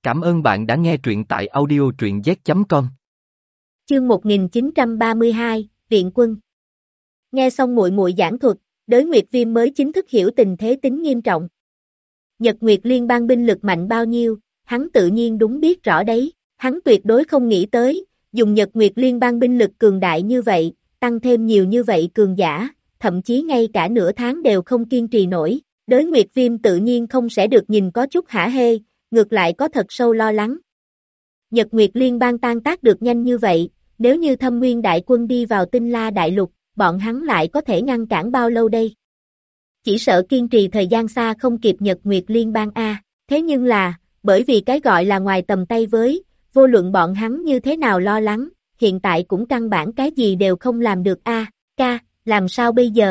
Cảm ơn bạn đã nghe truyện tại audio truyện z.com. Chương 1932, Viện Quân. Nghe xong muội muội giảng thuật, Đới Nguyệt Viêm mới chính thức hiểu tình thế tính nghiêm trọng. Nhật Nguyệt Liên bang binh lực mạnh bao nhiêu, hắn tự nhiên đúng biết rõ đấy, hắn tuyệt đối không nghĩ tới, dùng Nhật Nguyệt Liên bang binh lực cường đại như vậy, tăng thêm nhiều như vậy cường giả, thậm chí ngay cả nửa tháng đều không kiên trì nổi, Đới Nguyệt Viêm tự nhiên không sẽ được nhìn có chút hả hê, ngược lại có thật sâu lo lắng. Nhật Nguyệt Liên bang tan tác được nhanh như vậy, nếu như Thâm Nguyên đại quân đi vào Tinh La đại lục, bọn hắn lại có thể ngăn cản bao lâu đây? Chỉ sợ kiên trì thời gian xa không kịp Nhật Nguyệt Liên bang a. Thế nhưng là, bởi vì cái gọi là ngoài tầm tay với, vô luận bọn hắn như thế nào lo lắng, hiện tại cũng căn bản cái gì đều không làm được a. Ca, làm sao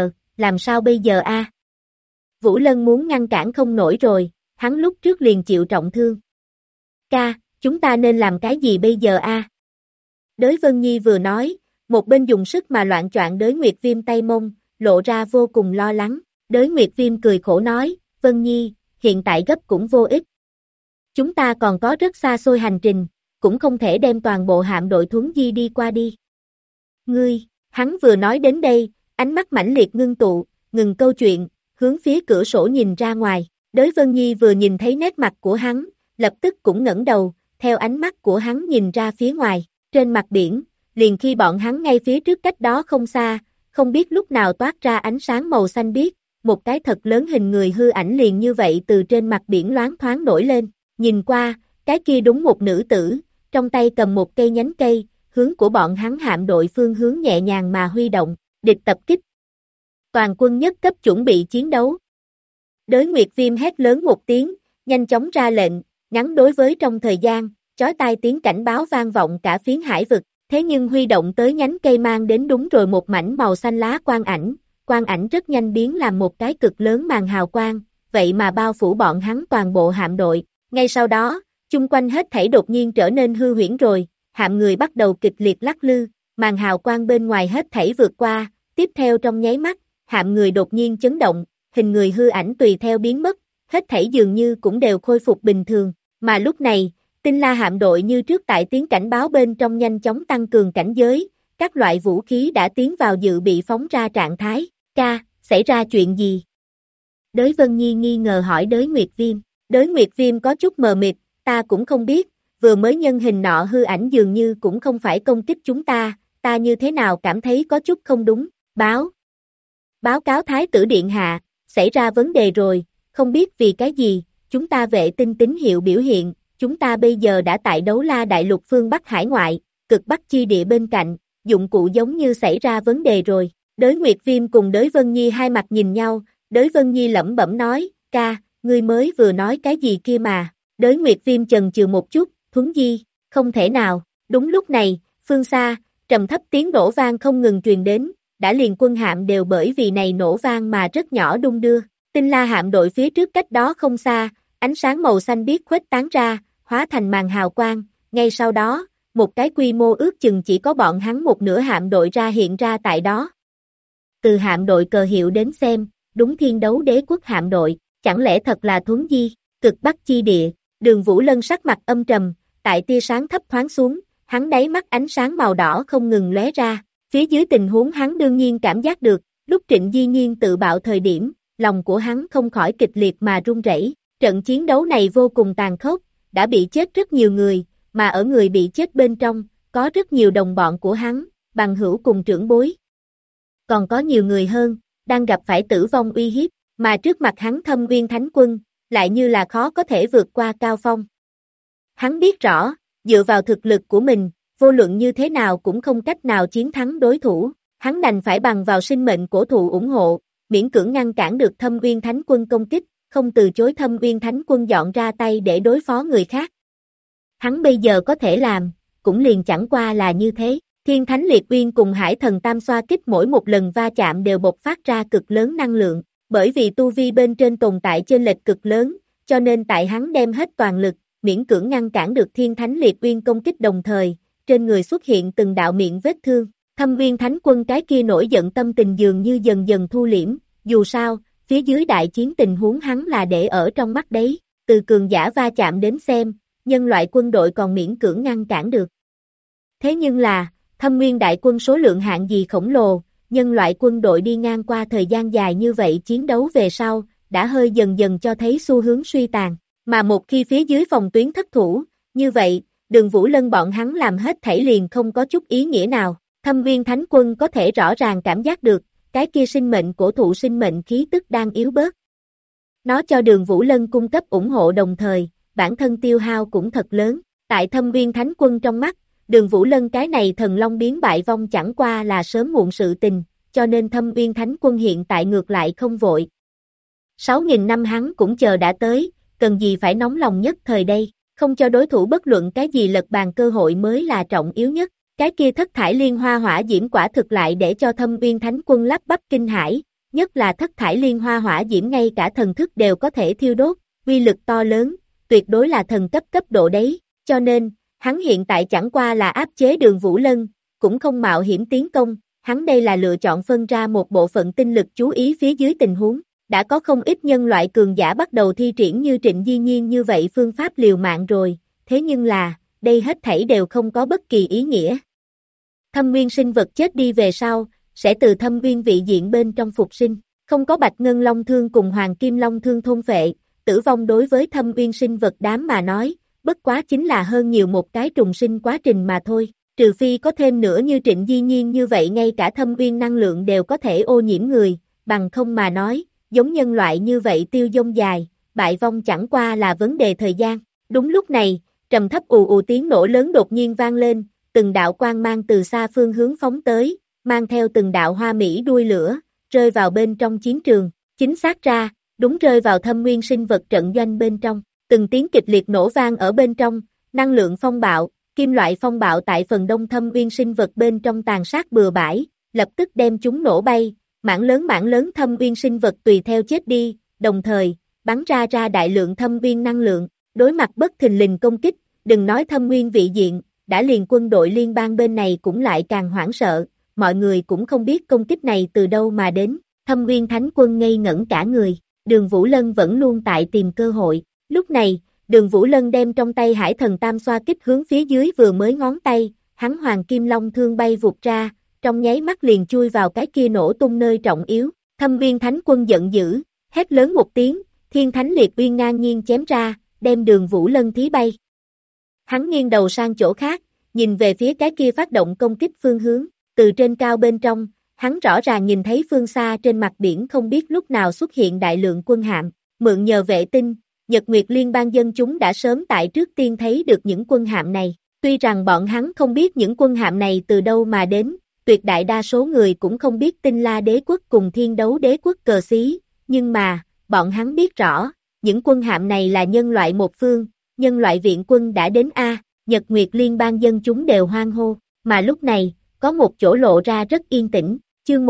bây giờ a? Vũ Lân muốn ngăn cản không nổi rồi, hắn lúc trước liền chịu trọng thương. Ca, chúng ta nên làm cái gì bây giờ a? Đới Vân Nhi vừa nói, một bên dùng sức mà loạn choạng Đới Nguyệt Viêm tay mông, lộ ra vô cùng lo lắng. Đới Nguyệt Viêm cười khổ nói, Vân Nhi, hiện tại gấp cũng vô ích. Chúng ta còn có rất xa xôi hành trình, cũng không thể đem toàn bộ hạm đội Thuấn Di đi qua đi. Ngươi, hắn vừa nói đến đây, ánh mắt mãnh liệt ngưng tụ, ngừng câu chuyện, hướng phía cửa sổ nhìn ra ngoài. Đới Vân Nhi vừa nhìn thấy nét mặt của hắn, lập tức cũng ngẩng đầu, theo ánh mắt của hắn nhìn ra phía ngoài, trên mặt biển, liền khi bọn hắn ngay phía trước cách đó không xa, không biết lúc nào toát ra ánh sáng màu xanh biếc, một cái thật lớn hình người hư ảnh liền như vậy từ trên mặt biển loáng thoáng nổi lên, nhìn qua, cái kia đúng một nữ tử, trong tay cầm một cây nhánh cây, hướng của bọn hắn hạm đội phương hướng nhẹ nhàng mà huy động, địch tập kích. Toàn quân nhất cấp chuẩn bị chiến đấu. Đới Nguyệt Viêm hét lớn một tiếng, nhanh chóng ra lệnh, ngắn đối với trong thời gian, chói tai tiếng cảnh báo vang vọng cả phiến hải vực, thế nhưng huy động tới nhánh cây mang đến đúng rồi một mảnh màu xanh lá quang ảnh rất nhanh biến làm một cái cực lớn màn hào quang, vậy mà bao phủ bọn hắn toàn bộ hạm đội, ngay sau đó, chung quanh hết thảy đột nhiên trở nên hư huyễn rồi, hạm người bắt đầu kịch liệt lắc lư, màn hào quang bên ngoài hết thảy vượt qua, tiếp theo trong nháy mắt, hạm người đột nhiên chấn động, hình người hư ảnh tùy theo biến mất, hết thảy dường như cũng đều khôi phục bình thường, mà lúc này, Tinh La hạm đội như trước tại tiếng cảnh báo bên trong nhanh chóng tăng cường cảnh giới, các loại vũ khí đã tiến vào dự bị phóng ra trạng thái. Ca, xảy ra chuyện gì? Đới Vân Nhi nghi ngờ hỏi Đới Nguyệt Viêm. Đới Nguyệt Viêm có chút mờ mịt, ta cũng không biết, vừa mới nhân hình nọ hư ảnh dường như cũng không phải công kích chúng ta như thế nào cảm thấy có chút không đúng. Báo cáo Thái tử Điện Hạ, xảy ra vấn đề rồi, không biết vì cái gì, chúng ta vệ tinh tín hiệu biểu hiện, chúng ta bây giờ đã tại Đấu La Đại Lục phương Bắc hải ngoại, cực Bắc chi địa bên cạnh, dụng cụ giống như xảy ra vấn đề rồi. Đới Nguyệt Viêm cùng Đới Vân Nhi hai mặt nhìn nhau, Đới Vân Nhi lẩm bẩm nói, ca, ngươi mới vừa nói cái gì kia mà, Đới Nguyệt Viêm chần chừ một chút, Thuấn Di, không thể nào, đúng lúc này, phương xa, trầm thấp tiếng nổ vang không ngừng truyền đến, đã liền quân hạm đều bởi vì này nổ vang mà rất nhỏ đung đưa, Tinh La hạm đội phía trước cách đó không xa, ánh sáng màu xanh biếc khuếch tán ra, hóa thành màn hào quang, ngay sau đó, một cái quy mô ước chừng chỉ có bọn hắn một nửa hạm đội hiện ra tại đó. Từ hạm đội cờ hiệu đến xem, đúng Thiên Đấu Đế quốc hạm đội, chẳng lẽ thật là Thuấn Di, cực Bắc chi địa, Đường Vũ Lân sắc mặt âm trầm, tại tia sáng thấp thoáng xuống, hắn đáy mắt ánh sáng màu đỏ không ngừng lóe ra, phía dưới tình huống hắn đương nhiên cảm giác được, lúc Trịnh Di Nhiên tự bạo thời điểm, lòng của hắn không khỏi kịch liệt mà run rẩy. Trận chiến đấu này vô cùng tàn khốc, đã bị chết rất nhiều người, mà ở người bị chết bên trong, có rất nhiều đồng bọn của hắn, bằng hữu cùng trưởng bối. Còn có nhiều người hơn, đang gặp phải tử vong uy hiếp, mà trước mặt hắn Thâm Nguyên Thánh Quân, lại như là khó có thể vượt qua cao phong. Hắn biết rõ, dựa vào thực lực của mình, vô luận như thế nào cũng không cách nào chiến thắng đối thủ, hắn đành phải bằng vào sinh mệnh cổ thụ ủng hộ, miễn cưỡng ngăn cản được Thâm Nguyên Thánh Quân công kích, không từ chối Thâm Nguyên Thánh Quân dọn ra tay để đối phó người khác. Hắn bây giờ có thể làm, cũng liền chẳng qua là như thế. Thiên Thánh Liệt Uyên cùng Hải Thần Tam Xoa Kích mỗi một lần va chạm đều bộc phát ra cực lớn năng lượng, bởi vì tu vi bên trên tồn tại chênh lệch cực lớn, cho nên tại hắn đem hết toàn lực, miễn cưỡng ngăn cản được Thiên Thánh Liệt Uyên công kích đồng thời, trên người xuất hiện từng đạo miệng vết thương. Thâm Nguyên Thánh Quân cái kia nổi giận tâm tình dường như dần dần thu liễm, dù sao, phía dưới đại chiến tình huống hắn là để ở trong mắt đấy, từ cường giả va chạm đến xem, nhân loại quân đội còn miễn cưỡng ngăn cản được. Thế nhưng là, Thâm Nguyên đại quân số lượng hạng gì khổng lồ, nhân loại quân đội đi ngang qua thời gian dài như vậy chiến đấu về sau, đã hơi dần dần cho thấy xu hướng suy tàn, mà một khi phía dưới phòng tuyến thất thủ, như vậy, Đường Vũ Lân bọn hắn làm hết thảy liền không có chút ý nghĩa nào. Thâm Viên Thánh Quân có thể rõ ràng cảm giác được, cái kia sinh mệnh cổ thụ sinh mệnh khí tức đang yếu bớt. Nó cho Đường Vũ Lân cung cấp ủng hộ đồng thời, bản thân tiêu hao cũng thật lớn. Tại Thâm Viên Thánh Quân trong mắt, Đường Vũ Lân cái này thần long biến bại vong chẳng qua là sớm muộn sự tình, cho nên Thâm Viên Thánh Quân hiện tại ngược lại không vội. 6.000 năm hắn cũng chờ đã tới, cần gì phải nóng lòng nhất thời đây, không cho đối thủ bất luận cái gì lật bàn cơ hội mới là trọng yếu nhất. Cái kia thất thải liên hoa hỏa diễm quả thực lại để cho Thâm Viên Thánh Quân lắp bắp kinh hãi, nhất là thất thải liên hoa hỏa diễm ngay cả thần thức đều có thể thiêu đốt, uy lực to lớn, tuyệt đối là thần cấp độ đấy, cho nên, hắn hiện tại chẳng qua là áp chế Đường Vũ Lân, cũng không mạo hiểm tiến công, hắn đây là lựa chọn phân ra một bộ phận tinh lực chú ý phía dưới tình huống, đã có không ít nhân loại cường giả bắt đầu thi triển như Trịnh Di Nhiên như vậy phương pháp liều mạng rồi, thế nhưng là, đây hết thảy đều không có bất kỳ ý nghĩa. Thâm nguyên sinh vật chết đi về sau, sẽ từ thâm nguyên vị diện bên trong phục sinh, không có bạch ngân long thương cùng hoàng kim long thương thôn phệ, tử vong đối với thâm nguyên sinh vật đám mà nói, bất quá chính là hơn nhiều một cái trùng sinh quá trình mà thôi, trừ phi có thêm nữa như Trịnh Di Nhiên như vậy ngay cả thâm nguyên năng lượng đều có thể ô nhiễm người, bằng không mà nói, giống nhân loại như vậy tiêu vong dài, bại vong chẳng qua là vấn đề thời gian. Đúng lúc này, trầm thấp ù ù tiếng nổ lớn đột nhiên vang lên, từng đạo quang mang từ xa phương hướng phóng tới, mang theo từng đạo hoa mỹ đuôi lửa, rơi vào bên trong chiến trường, chính xác ra, đúng rơi vào thâm nguyên sinh vật trận doanh bên trong, từng tiếng kịch liệt nổ vang ở bên trong, năng lượng phong bạo, kim loại phong bạo tại phần đông thâm nguyên sinh vật bên trong tàn sát bừa bãi, lập tức đem chúng nổ bay, mảng lớn thâm nguyên sinh vật tùy theo chết đi, đồng thời, bắn ra đại lượng thâm nguyên năng lượng, đối mặt bất thình lình công kích, đừng nói thâm nguyên vị diện, đã liền quân đội liên bang bên này cũng lại càng hoảng sợ, mọi người cũng không biết công kích này từ đâu mà đến, thâm nguyên thánh quân ngây ngẩn cả người, Đường Vũ Lân vẫn luôn tại tìm cơ hội, lúc này, Đường Vũ Lân đem trong tay hải thần tam xoa kích hướng phía dưới vừa mới ngón tay, hắn hoàng kim long thương bay vụt ra, trong nháy mắt liền chui vào cái kia nổ tung nơi trọng yếu, thâm nguyên thánh quân giận dữ, hét lớn một tiếng, thiên thánh liệt uyên ngang nhiên chém ra, đem Đường Vũ Lân thí bay. Hắn nghiêng đầu sang chỗ khác, nhìn về phía cái kia phát động công kích phương hướng, từ trên cao bên trong, hắn rõ ràng nhìn thấy phương xa trên mặt biển không biết lúc nào xuất hiện đại lượng quân hạm, mượn nhờ vệ tinh, Nhật Nguyệt Liên bang dân chúng đã sớm tại trước tiên thấy được những quân hạm này, tuy rằng bọn hắn không biết những quân hạm này từ đâu mà đến, tuyệt đại đa số người cũng không biết Tinh La đế quốc cùng Thiên Đấu đế quốc cờ xí, nhưng mà, bọn hắn biết rõ, những quân hạm này là nhân loại một phương, nhân loại viện quân đã đến A, Nhật Nguyệt Liên bang dân chúng đều hoan hô, mà lúc này, có một chỗ lộ ra rất yên tĩnh, chương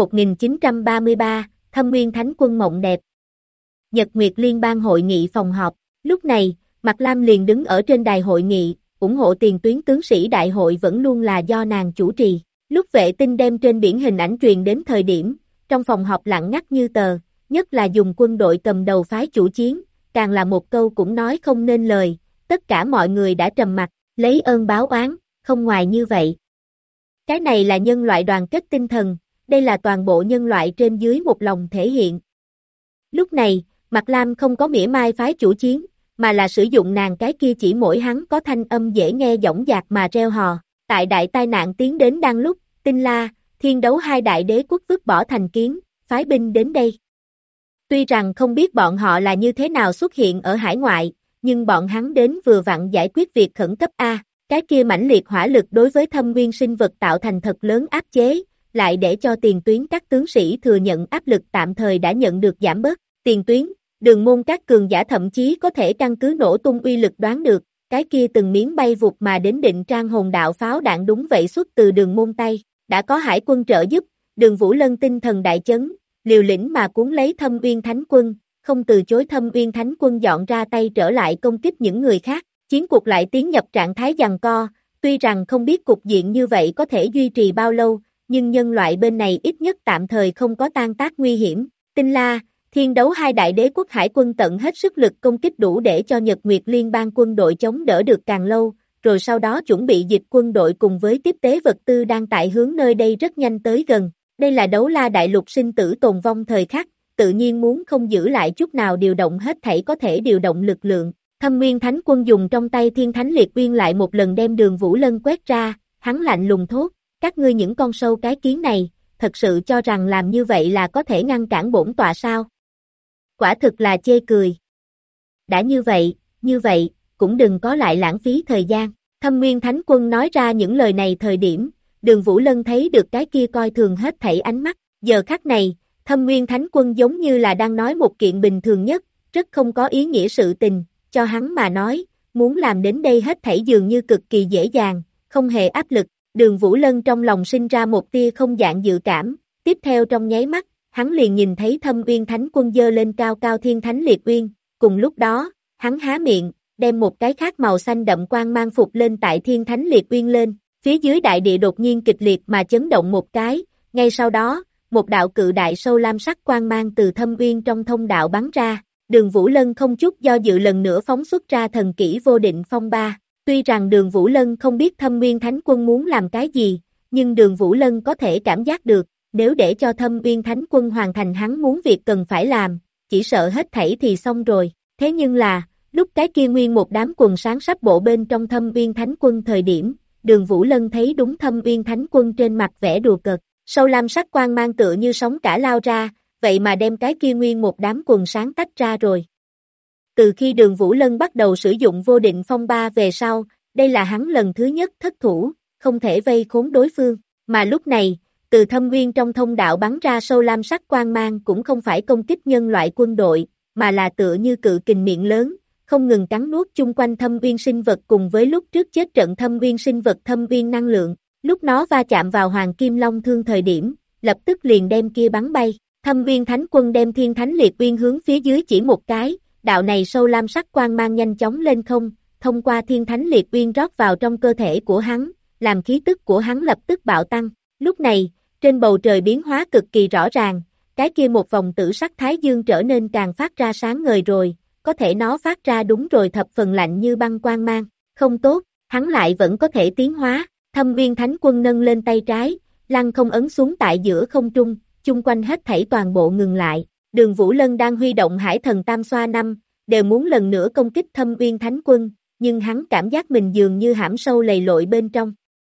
1933, Thâm Nguyên Thánh Quân mộng đẹp. Nhật Nguyệt Liên bang hội nghị phòng họp, lúc này, Mạc Lam liền đứng ở trên đài hội nghị, ủng hộ tiền tuyến tướng sĩ đại hội vẫn luôn là do nàng chủ trì, lúc vệ tinh đem trên biển hình ảnh truyền đến thời điểm, trong phòng họp lặng ngắt như tờ, nhất là dùng quân đội cầm đầu phái chủ chiến, càng là một câu cũng nói không nên lời, tất cả mọi người đã trầm mặc, lấy ơn báo oán, không ngoài như vậy. Cái này là nhân loại đoàn kết tinh thần, đây là toàn bộ nhân loại trên dưới một lòng thể hiện. Lúc này, Mạc Lam không có mỉa mai phái chủ chiến, mà là sử dụng nàng cái kia chỉ mỗi hắn có thanh âm dễ nghe dõng dạc mà reo hò. Tại đại tai nạn tiến đến đang lúc, Tinh La, Thiên Đấu hai đại đế quốc vứt bỏ thành kiến, phái binh đến đây. Tuy rằng không biết bọn họ là như thế nào xuất hiện ở hải ngoại, nhưng bọn hắn đến vừa vặn giải quyết việc khẩn cấp A, cái kia mãnh liệt hỏa lực đối với thâm nguyên sinh vật tạo thành thật lớn áp chế, lại để cho tiền tuyến các tướng sĩ thừa nhận áp lực tạm thời đã nhận được giảm bớt, tiền tuyến, đường môn các cường giả thậm chí có thể căn cứ nổ tung uy lực đoán được, cái kia từng miếng bay vụt mà đến Định Trang hồn đạo pháo đạn đúng vậy xuất từ đường môn tay, đã có hải quân trợ giúp, Đường Vũ Lân tinh thần đại chấn, liều lĩnh mà cuốn lấy Thâm Uyên Thánh Quân, không từ chối Thâm Uyên Thánh Quân dọn ra tay trở lại công kích những người khác, chiến cuộc lại tiến nhập trạng thái giằng co, tuy rằng không biết cục diện như vậy có thể duy trì bao lâu, nhưng nhân loại bên này ít nhất tạm thời không có tan tác nguy hiểm, Tinh La, Thiên đấu hai đại đế quốc hải quân tận hết sức lực công kích đủ để cho Nhật Nguyệt Liên bang quân đội chống đỡ được càng lâu, rồi sau đó chuẩn bị dịch quân đội cùng với tiếp tế vật tư đang tại hướng nơi đây rất nhanh tới gần. Đây là đấu la đại lục sinh tử tồn vong thời khắc, tự nhiên muốn không giữ lại chút nào điều động hết thảy có thể điều động lực lượng. Thâm Nguyên Thánh Quân dùng trong tay Thiên Thánh Liệt Uyên lại một lần đem Đường Vũ Lân quét ra, hắn lạnh lùng thốt, các ngươi những con sâu cái kiến này, thật sự cho rằng làm như vậy là có thể ngăn cản bổn tọa sao? Quả thực là chê cười. Đã như vậy, cũng đừng có lại lãng phí thời gian. Thâm Nguyên Thánh Quân nói ra những lời này thời điểm, Đường Vũ Lân thấy được cái kia coi thường hết thảy ánh mắt. Giờ khắc này, Thâm Nguyên Thánh Quân giống như là đang nói một kiện bình thường nhất, rất không có ý nghĩa sự tình, cho hắn mà nói, muốn làm đến đây hết thảy dường như cực kỳ dễ dàng, không hề áp lực. Đường Vũ Lân trong lòng sinh ra một tia không dạng dự cảm, tiếp theo trong nháy mắt, hắn liền nhìn thấy Thâm Uyên Thánh Quân giơ lên cao cao Thiên Thánh Liệt Uyên, cùng lúc đó, hắn há miệng, đem một cái khác màu xanh đậm quang mang phục lên tại Thiên Thánh Liệt Uyên lên, phía dưới đại địa đột nhiên kịch liệt mà chấn động một cái, ngay sau đó, một đạo cự đại sâu lam sắc quang mang từ Thâm Uyên trong thông đạo bắn ra, Đường Vũ Lân không chút do dự lần nữa phóng xuất ra thần kỹ vô định phong ba. Tuy rằng Đường Vũ Lân không biết Thâm Uyên Thánh Quân muốn làm cái gì, nhưng Đường Vũ Lân có thể cảm giác được, nếu để cho Thâm Uyên Thánh Quân hoàn thành hắn muốn việc cần phải làm, chỉ sợ hết thảy thì xong rồi. Thế nhưng là, lúc cái kia nguyên một đám quần sáng sắp bộ bên trong Thâm Uyên Thánh Quân thời điểm, Đường Vũ Lân thấy đúng Thâm Uyên Thánh Quân trên mặt vẻ đùa cợt, sâu lam sắc quang mang tựa như sóng cả lao ra, vậy mà đem cái kia nguyên một đám quần sáng tách ra rồi. Từ khi Đường Vũ Lân bắt đầu sử dụng vô định phong ba về sau, đây là hắn lần thứ nhất thất thủ, không thể vây khốn đối phương, mà lúc này, từ Thâm Uyên trong thông đạo bắn ra sâu lam sắc quang mang cũng không phải công kích nhân loại quân đội, mà là tựa như cự kình miệng lớn, không ngừng cắn nuốt chung quanh Thâm Uyên sinh vật cùng với lúc trước chết trận Thâm Uyên sinh vật Thâm Uyên năng lượng, lúc nó va chạm vào Hoàng Kim Long Thương thời điểm, lập tức liền đem kia bắn bay. Thâm Uyên Thánh Quân đem Thiên Thánh Liệt Uyên hướng phía dưới chỉ một cái, đạo này sâu lam sắc quang mang nhanh chóng lên không, thông qua Thiên Thánh Liệt Uyên rót vào trong cơ thể của hắn, làm khí tức của hắn lập tức bạo tăng. Lúc này, trên bầu trời biến hóa cực kỳ rõ ràng, cái kia một vòng tử sắc thái dương trở nên càng phát ra sáng ngời rồi, có thể nó phát ra đúng rồi thập phần lạnh như băng quang mang, không tốt, hắn lại vẫn có thể tiến hóa. Thâm Uyên Thánh Quân nâng lên tay trái, lăng không ấn xuống tại giữa không trung, chung quanh hết thảy toàn bộ ngừng lại. Đường Vũ Lân đang huy động Hải Thần Tam Xoa năm, đều muốn lần nữa công kích Thâm Uyên Thánh Quân, nhưng hắn cảm giác mình dường như hãm sâu lầy lội bên trong.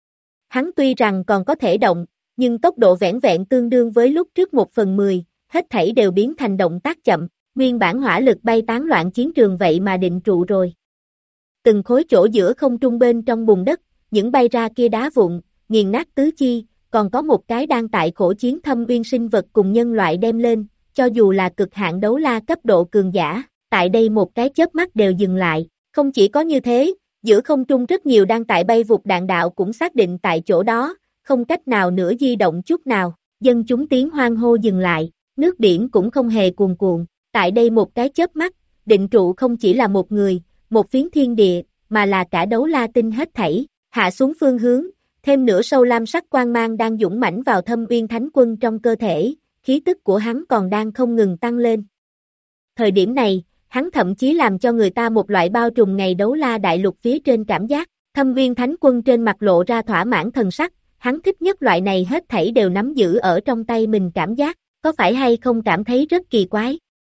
Hắn tuy rằng còn có thể động, nhưng tốc độ vẻn vẹn tương đương với lúc trước 1/10, hết thảy đều biến thành động tác chậm, nguyên bản hỏa lực bay tán loạn chiến trường vậy mà định trụ rồi. Từng khối chỗ giữa không trung bên trong bùn đất, những bay ra kia đá vụn, nghiền nát tứ chi, còn có một cái đang tại khổ chiến Thâm Uyên sinh vật cùng nhân loại đem lên, cho dù là cực hạn đấu la cấp độ cường giả, tại đây một cái chớp mắt đều dừng lại. Không chỉ có như thế, giữa không trung rất nhiều đang tại bay vụt đạn đạo cũng xác định tại chỗ đó, không cách nào nữa di động chút nào, dân chúng tiếng hoan hô dừng lại, nước biển cũng không hề cuồn cuộn, tại đây một cái chớp mắt, định trụ không chỉ là một người, một phiến thiên địa, mà là cả đấu la tinh hết thảy, hạ xuống phương hướng, thêm nửa sâu lam sắc quang mang đang dũng mãnh vào Thâm Uyên Thánh Quân trong cơ thể, khí tức của hắn còn đang không ngừng tăng lên. Thời điểm này, hắn thậm chí làm cho người ta một loại bao trùm ngày đấu la đại lục phía trên cảm giác, Thâm Uyên Thánh Quân trên mặt lộ ra thỏa mãn thần sắc, hắn thích nhất loại này hết thảy đều nắm giữ ở trong tay mình cảm giác, có phải hay không cảm thấy rất kỳ quái?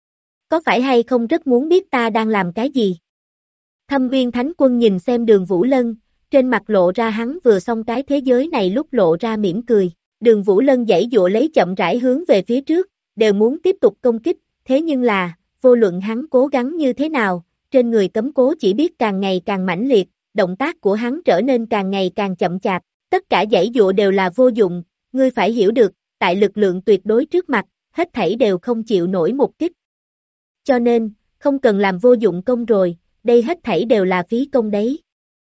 Có phải hay không rất muốn biết ta đang làm cái gì? Thâm Uyên Thánh Quân nhìn xem Đường Vũ Lân, trên mặt lộ ra hắn vừa xong cái thế giới này lúc lộ ra mỉm cười, Đường Vũ Lân giãy giụa lấy chậm rãi hướng về phía trước, đều muốn tiếp tục công kích, thế nhưng là, vô luận hắn cố gắng như thế nào, trên người cấm cố chỉ biết càng ngày càng mãnh liệt, động tác của hắn trở nên càng ngày càng chậm chạp, tất cả giãy giụa đều là vô dụng, ngươi phải hiểu được, tại lực lượng tuyệt đối trước mặt, hết thảy đều không chịu nổi một kích. Cho nên, không cần làm vô dụng công rồi, đây hết thảy đều là phí công đấy.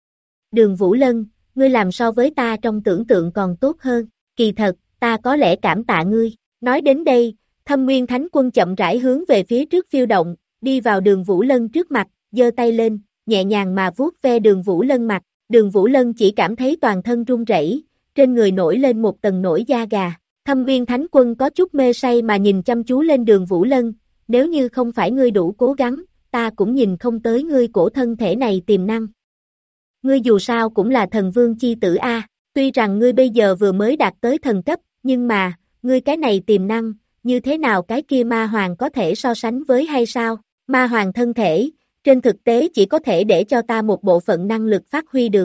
Đường Vũ Lân, ngươi làm so với ta trong tưởng tượng còn tốt hơn, kỳ thật, ta có lẽ cảm tạ ngươi. Nói đến đây, Thâm Nguyên Thánh Quân chậm rãi hướng về phía trước phiêu động, đi vào Đường Vũ Lân trước mặt, giơ tay lên, nhẹ nhàng mà vuốt ve Đường Vũ Lân mặt. Đường Vũ Lân chỉ cảm thấy toàn thân run rẩy, trên người nổi lên một tầng nổi da gà. Thâm Nguyên Thánh Quân có chút mê say mà nhìn chăm chú lên Đường Vũ Lân, nếu như không phải ngươi đủ cố gắng, ta cũng nhìn không tới ngươi cổ thân thể này tiềm năng. Ngươi dù sao cũng là thần vương chi tử a, tuy rằng ngươi bây giờ vừa mới đạt tới thần cấp, nhưng mà, ngươi cái này tiềm năng, như thế nào cái kia ma hoàng có thể so sánh với hay sao? Ma hoàng thân thể, trên thực tế chỉ có thể để cho ta một bộ phận năng lực phát huy được.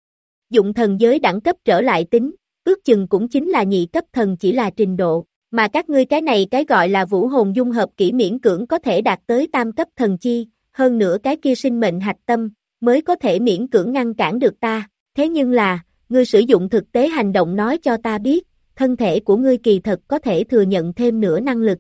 Dụng thần giới đẳng cấp trở lại tính, ước chừng cũng chính là nhị cấp thần chỉ là trình độ, mà các ngươi cái này cái gọi là vũ hồn dung hợp kỹ miễn cưỡng có thể đạt tới tam cấp thần chi, hơn nữa cái kia sinh mệnh hạch tâm, mới có thể miễn cưỡng ngăn cản được ta, thế nhưng là, ngươi sử dụng thực tế hành động nói cho ta biết, thân thể của ngươi kỳ thật có thể thừa nhận thêm nữa năng lực.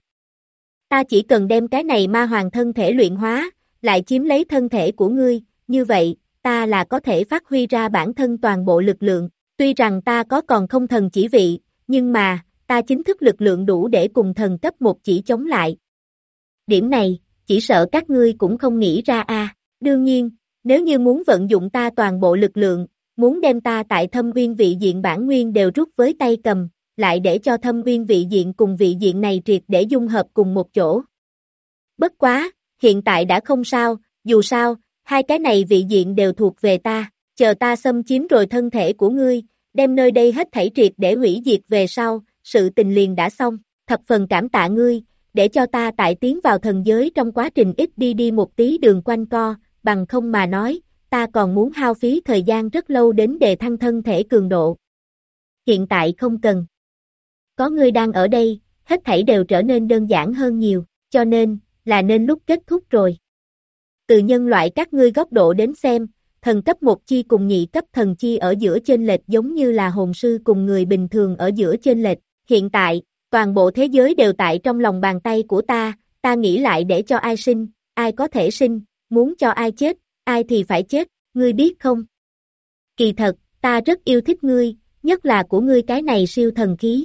Ta chỉ cần đem cái này ma hoàng thân thể luyện hóa, lại chiếm lấy thân thể của ngươi, như vậy, ta là có thể phát huy ra bản thân toàn bộ lực lượng, tuy rằng ta có còn không thần chỉ vị, nhưng mà, ta chính thức lực lượng đủ để cùng thần cấp một chỉ chống lại. Điểm này, chỉ sợ các ngươi cũng không nghĩ ra a. Đương nhiên, nếu như muốn vận dụng ta toàn bộ lực lượng, muốn đem ta tại Thâm Uyên vị diện bản nguyên đều rút với tay cầm, lại để cho Thâm Uyên vị diện cùng vị diện này triệt để dung hợp cùng một chỗ. Bất quá, hiện tại đã không sao, dù sao, hai cái này vị diện đều thuộc về ta, chờ ta xâm chiếm rồi thân thể của ngươi, đem nơi đây hết thảy triệt để hủy diệt về sau, sự tình liền đã xong, thập phần cảm tạ ngươi, để cho ta tại tiến vào thần giới trong quá trình ít đi một tí đường quanh co, bằng không mà nói, ta còn muốn hao phí thời gian rất lâu đến đề thăng thân thể cường độ. Hiện tại không cần. Có ngươi đang ở đây, hết thảy đều trở nên đơn giản hơn nhiều, cho nên, là nên lúc kết thúc rồi. Từ nhân loại các ngươi góc độ đến xem, thần cấp 1 chi cùng nhị cấp thần chi ở giữa chênh lệch giống như là hồn sư cùng người bình thường ở giữa chênh lệch. Hiện tại, toàn bộ thế giới đều tại trong lòng bàn tay của ta nghĩ lại để cho ai sinh, ai có thể sinh, muốn cho ai chết, ai thì phải chết, ngươi biết không? Kỳ thật, ta rất yêu thích ngươi, nhất là của ngươi cái này siêu thần khí.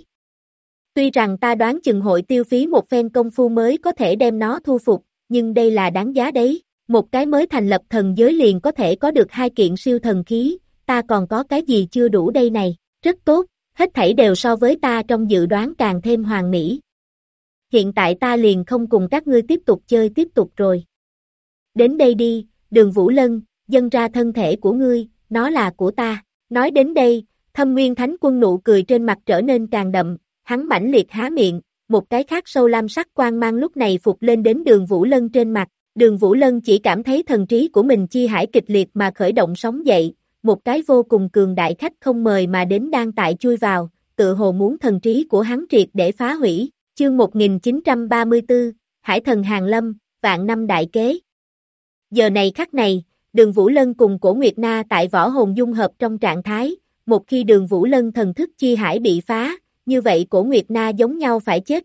Tuy rằng ta đoán chừng hội tiêu phí một phen công phu mới có thể đem nó thu phục, nhưng đây là đáng giá đấy. Một cái mới thành lập thần giới liền có thể có được 2 kiện siêu thần khí, ta còn có cái gì chưa đủ đây này, rất tốt, hết thảy đều so với ta trong dự đoán càng thêm hoàn mỹ. Hiện tại ta liền không cùng các ngươi tiếp tục chơi tiếp tục rồi. Đến đây đi, Đường Vũ Lân, dâng ra thân thể của ngươi, nó là của ta. Nói đến đây, Thâm Nguyên Thánh Quân nụ cười trên mặt trở nên càng đậm, hắn mãnh liệt há miệng, một cái khác sâu lam sắc quang mang lúc này phục lên đến Đường Vũ Lân trên mặt. Đường Vũ Lân chỉ cảm thấy thần trí của mình chi hải kịch liệt mà khởi động sóng dậy, một cái vô cùng cường đại khách không mời mà đến đang tại chui vào, tự hồ muốn thần trí của hắn triệt để phá hủy. Chương 1934, Hải thần Hàn Lâm, vạn năm đại kế. Giờ này khắc này, Đường Vũ Lân cùng Cổ Nguyệt Na tại võ hồn dung hợp trong trạng thái, một khi Đường Vũ Lân thần thức chi hải bị phá, như vậy Cổ Nguyệt Na giống nhau phải chết,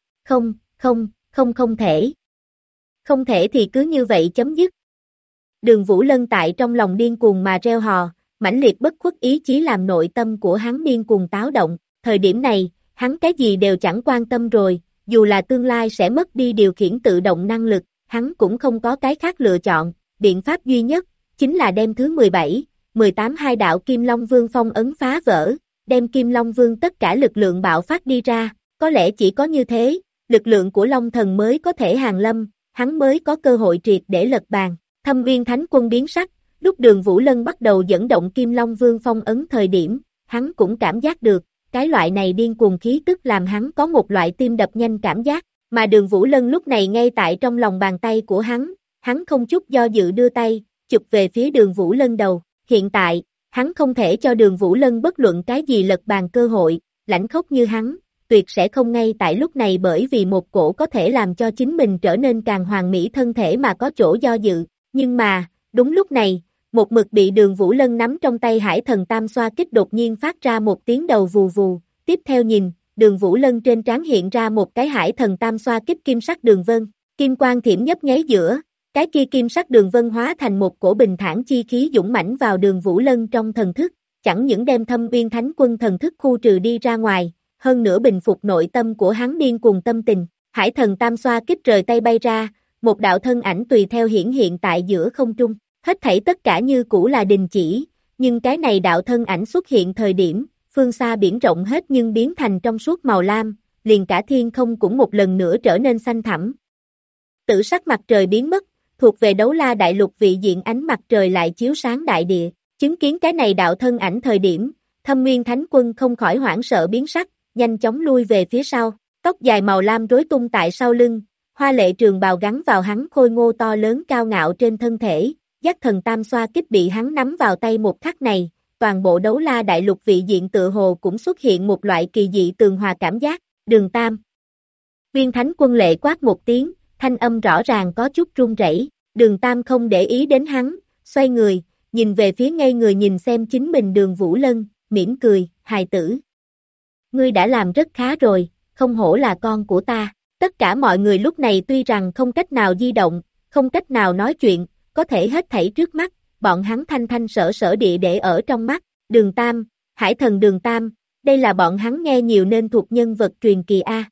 không thể. Không thể thì cứ như vậy chấm dứt. Đường Vũ Lân tại trong lòng điên cuồng mà reo hò, mãnh liệt bất khuất ý chí làm nội tâm của hắn điên cuồng táo động, thời điểm này, hắn cái gì đều chẳng quan tâm rồi, dù là tương lai sẽ mất đi điều khiển tự động năng lực, hắn cũng không có cái khác lựa chọn, biện pháp duy nhất, chính là đem thứ 17, 18 hai đạo Kim Long Vương phong ấn phá vỡ, đem Kim Long Vương tất cả lực lượng bạo phát đi ra, có lẽ chỉ có như thế, lực lượng của Long Thần mới có thể hàng lâm, hắn mới có cơ hội triệt để lật bàn. Thâm Uyên Thánh Quân biến sắc, lúc Đường Vũ Lân bắt đầu dẫn động Kim Long Vương phong ấn thời điểm, hắn cũng cảm giác được, cái loại này điên cuồng khí tức làm hắn có một loại tim đập nhanh cảm giác, mà Đường Vũ Lân lúc này ngay tại trong lòng bàn tay của hắn không chút do dự đưa tay, chụp về phía Đường Vũ Lân đầu, hiện tại, hắn không thể cho Đường Vũ Lân bất luận cái gì lật bàn cơ hội, lãnh khốc như hắn, tuyệt sẽ không ngay tại lúc này bởi vì một cổ có thể làm cho chính mình trở nên càng hoàn mỹ thân thể mà có chỗ do dự, nhưng mà, đúng lúc này, một mực bị Đường Vũ Lân nắm trong tay Hải thần tam xoa kích đột nhiên phát ra một tiếng đầu vù vù, tiếp theo nhìn, Đường Vũ Lân trên trán hiện ra một cái Hải thần tam xoa kích kim sắc đường vân, kim quang thiểm nhấp nháy giữa, cái kia kim sắc đường vân hóa thành một cổ bình thản chi khí dũng mãnh vào Đường Vũ Lân trong thần thức, chẳng những đem Thâm Uyên Thánh Quân thần thức khu trừ đi ra ngoài, hơn nữa bình phục nội tâm của hắn điên cuồng tâm tình, Hải thần tam xoa kích rời tay bay ra, một đạo thân ảnh tùy theo hiển hiện tại giữa không trung, hết thảy tất cả như cũ là đình chỉ, nhưng cái này đạo thân ảnh xuất hiện thời điểm, phương xa biển rộng hết nhưng biến thành trong suốt màu lam, liền cả thiên không cũng một lần nữa trở nên xanh thẳm. tử sắc mặt trời biến mất, thuộc về đấu la đại lục vị diện ánh mặt trời lại chiếu sáng đại địa, chứng kiến cái này đạo thân ảnh thời điểm, Thâm Nguyên Thánh Quân không khỏi hoảng sợ biến sắc, nhanh chóng lui về phía sau, tóc dài màu lam rối tung tại sau lưng, hoa lệ trường bào gắn vào hắn khôi ngô to lớn cao ngạo trên thân thể, dắt thần tam xoa kích bị hắn nắm vào tay một khắc này, toàn bộ đấu la đại lục vị diện tựa hồ cũng xuất hiện một loại kỳ dị tường hòa cảm giác, Đường Tam. Nguyên Thánh Quân lệ quát một tiếng, thanh âm rõ ràng có chút run rẩy. Đường Tam không để ý đến hắn, xoay người, nhìn về phía ngây người nhìn xem chính mình Đường Vũ Lân, mỉm cười, hài tử. Ngươi đã làm rất khá rồi, không hổ là con của ta. Tất cả mọi người lúc này tuy rằng không cách nào di động, không cách nào nói chuyện, có thể hết thảy trước mắt, bọn hắn thanh thanh sở sở địa để ở trong mắt. Đường Tam, Hải Thần Đường Tam, đây là bọn hắn nghe nhiều nên thuộc nhân vật truyền kỳ A.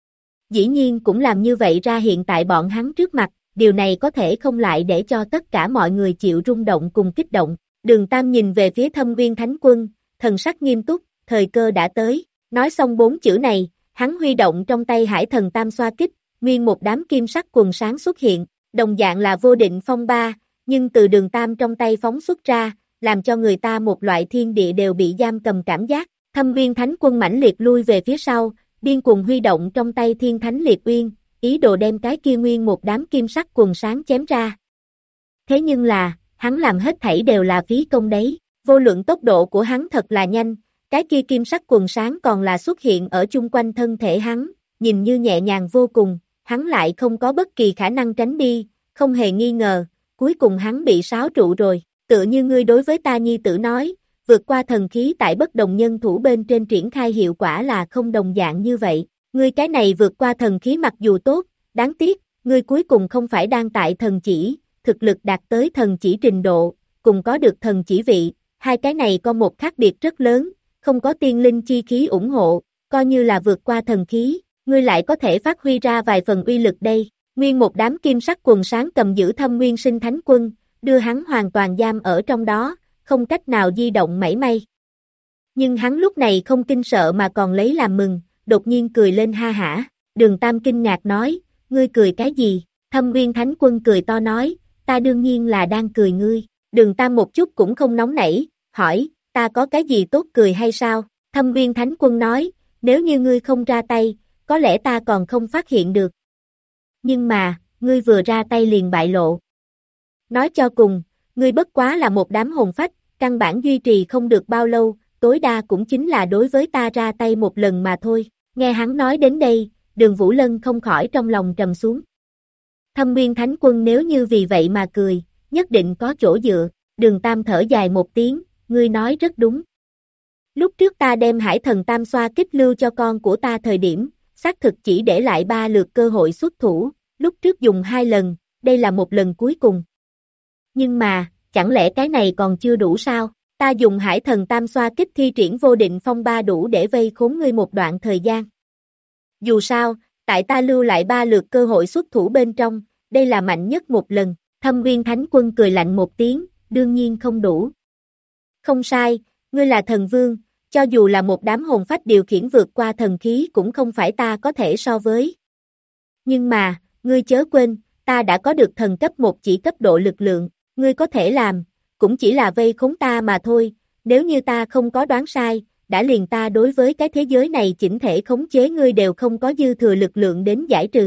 Dĩ nhiên cũng làm như vậy ra hiện tại bọn hắn trước mặt, điều này có thể không lại để cho tất cả mọi người chịu rung động cùng kích động. Đường Tam nhìn về phía Thâm Nguyên Thánh Quân, thần sắc nghiêm túc, thời cơ đã tới. Nói xong 4 chữ này, hắn huy động trong tay Hải Thần Tam xoa kích, nguyên một đám kim sắc quần sáng xuất hiện, đồng dạng là vô định phong ba, nhưng từ Đường Tam trong tay phóng xuất ra, làm cho người ta một loại thiên địa đều bị giam cầm cảm giác. Thâm Nguyên Thánh Quân mãnh liệt lui về phía sau, điên cuồng huy động trong tay Thiên Thánh Liệt Uyên, ý đồ đem cái kia nguyên một đám kim sắc quần sáng chém ra. Thế nhưng là, hắn làm hết thảy đều là phí công đấy, vô luận tốc độ của hắn thật là nhanh, cái kia kim sắc quần sáng còn là xuất hiện ở chung quanh thân thể hắn, nhìn như nhẹ nhàng vô cùng, hắn lại không có bất kỳ khả năng tránh đi, không hề nghi ngờ, cuối cùng hắn bị sáo trụ rồi, tựa như ngươi đối với ta nhi tử nói, vượt qua thần khí tại bất đồng nhân thủ bên trên triển khai hiệu quả là không đồng dạng như vậy, ngươi cái này vượt qua thần khí mặc dù tốt, đáng tiếc, ngươi cuối cùng không phải đang tại thần chỉ, thực lực đạt tới thần chỉ trình độ, cùng có được thần chỉ vị, hai cái này có một khác biệt rất lớn, không có tiên linh chi khí ủng hộ, coi như là vượt qua thần khí, ngươi lại có thể phát huy ra vài phần uy lực đây, nguyên một đám kim sắc quần sáng cầm giữ Thâm Nguyên Sinh Thánh Quân, đưa hắn hoàn toàn giam ở trong đó, không cách nào di động mảy may. Nhưng hắn lúc này không kinh sợ mà còn lấy làm mừng, đột nhiên cười lên ha hả, Đường Tam kinh ngạc nói, ngươi cười cái gì, Thâm Nguyên Thánh Quân cười to nói, ta đương nhiên là đang cười ngươi, Đường Tam một chút cũng không nóng nảy, hỏi, ta có cái gì tốt cười hay sao, Thâm Nguyên Thánh Quân nói, nếu như ngươi không ra tay, có lẽ ta còn không phát hiện được. Nhưng mà, ngươi vừa ra tay liền bại lộ. Nói cho cùng, ngươi bất quá là một đám hồn phách, căn bản duy trì không được bao lâu, tối đa cũng chính là đối với ta ra tay một lần mà thôi. Nghe hắn nói đến đây, Đường Vũ Lân không khỏi trong lòng trầm xuống. Thâm Nguyên Thánh Quân nếu như vì vậy mà cười, nhất định có chỗ dựa, Đường Tam thở dài một tiếng, ngươi nói rất đúng. Lúc trước ta đem Hải Thần Tam xoa kích lưu cho con của ta thời điểm, xác thực chỉ để lại 3 lượt cơ hội xuất thủ, lúc trước dùng 2 lần, đây là một lần cuối cùng. Nhưng mà, chẳng lẽ cái này còn chưa đủ sao? Ta dùng Hải Thần Tam xoa kích thi triển vô định phong ba đủ để vây khốn ngươi một đoạn thời gian. Dù sao, tại ta lưu lại 3 lượt cơ hội xuất thủ bên trong, đây là mạnh nhất một lần. Thâm Nguyên Thánh Quân cười lạnh một tiếng, đương nhiên không đủ. Không sai, ngươi là thần vương, cho dù là một đám hồn phách điều khiển vượt qua thần khí cũng không phải ta có thể so với. Nhưng mà, ngươi chớ quên, ta đã có được thần cấp 1 chỉ cấp độ lực lượng, ngươi có thể làm, cũng chỉ là vây khốn ta mà thôi, nếu như ta không có đoán sai, đã liền ta đối với cái thế giới này chỉnh thể khống chế ngươi đều không có dư thừa lực lượng đến giải trừ.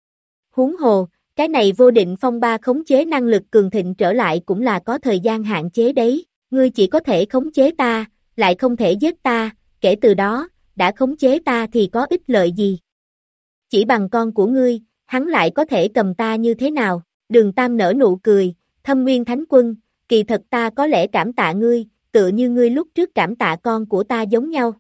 Huống hồ, cái này vô định phong ba khống chế năng lực cường thịnh trở lại cũng là có thời gian hạn chế đấy, ngươi chỉ có thể khống chế ta, lại không thể giết ta, kể từ đó, đã khống chế ta thì có ích lợi gì? Chỉ bằng con của ngươi, hắn lại có thể cầm ta như thế nào? Đường Tam nở nụ cười, Thâm Nguyên Thánh Quân, kỳ thật ta có lẽ cảm tạ ngươi, tựa như ngươi lúc trước cảm tạ con của ta giống nhau.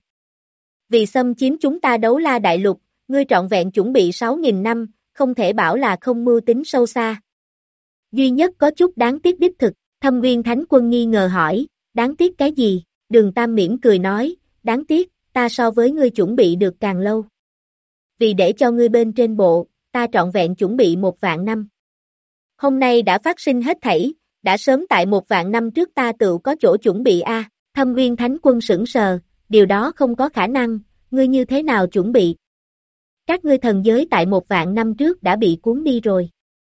Vì xâm chiếm chúng ta đấu la đại lục, ngươi trọn vẹn chuẩn bị 6.000 năm, không thể bảo là không mưu tính sâu xa. Duy nhất có chút đáng tiếc đích thực, Thâm Nguyên Thánh Quân nghi ngờ hỏi, đáng tiếc cái gì? Đường Tam mỉm cười nói, đáng tiếc, ta so với ngươi chuẩn bị được càng lâu. Vì để cho ngươi bên trên bộ, ta trọn vẹn chuẩn bị 1.000 năm. Hôm nay đã phát sinh hết thảy, đã sớm tại 1.000 năm trước ta tự có chỗ chuẩn bị a. Thâm Nguyên Thánh Quân sững sờ, điều đó không có khả năng, ngươi như thế nào chuẩn bị? Các ngươi thần giới tại 1.000 năm trước đã bị cuốn đi rồi.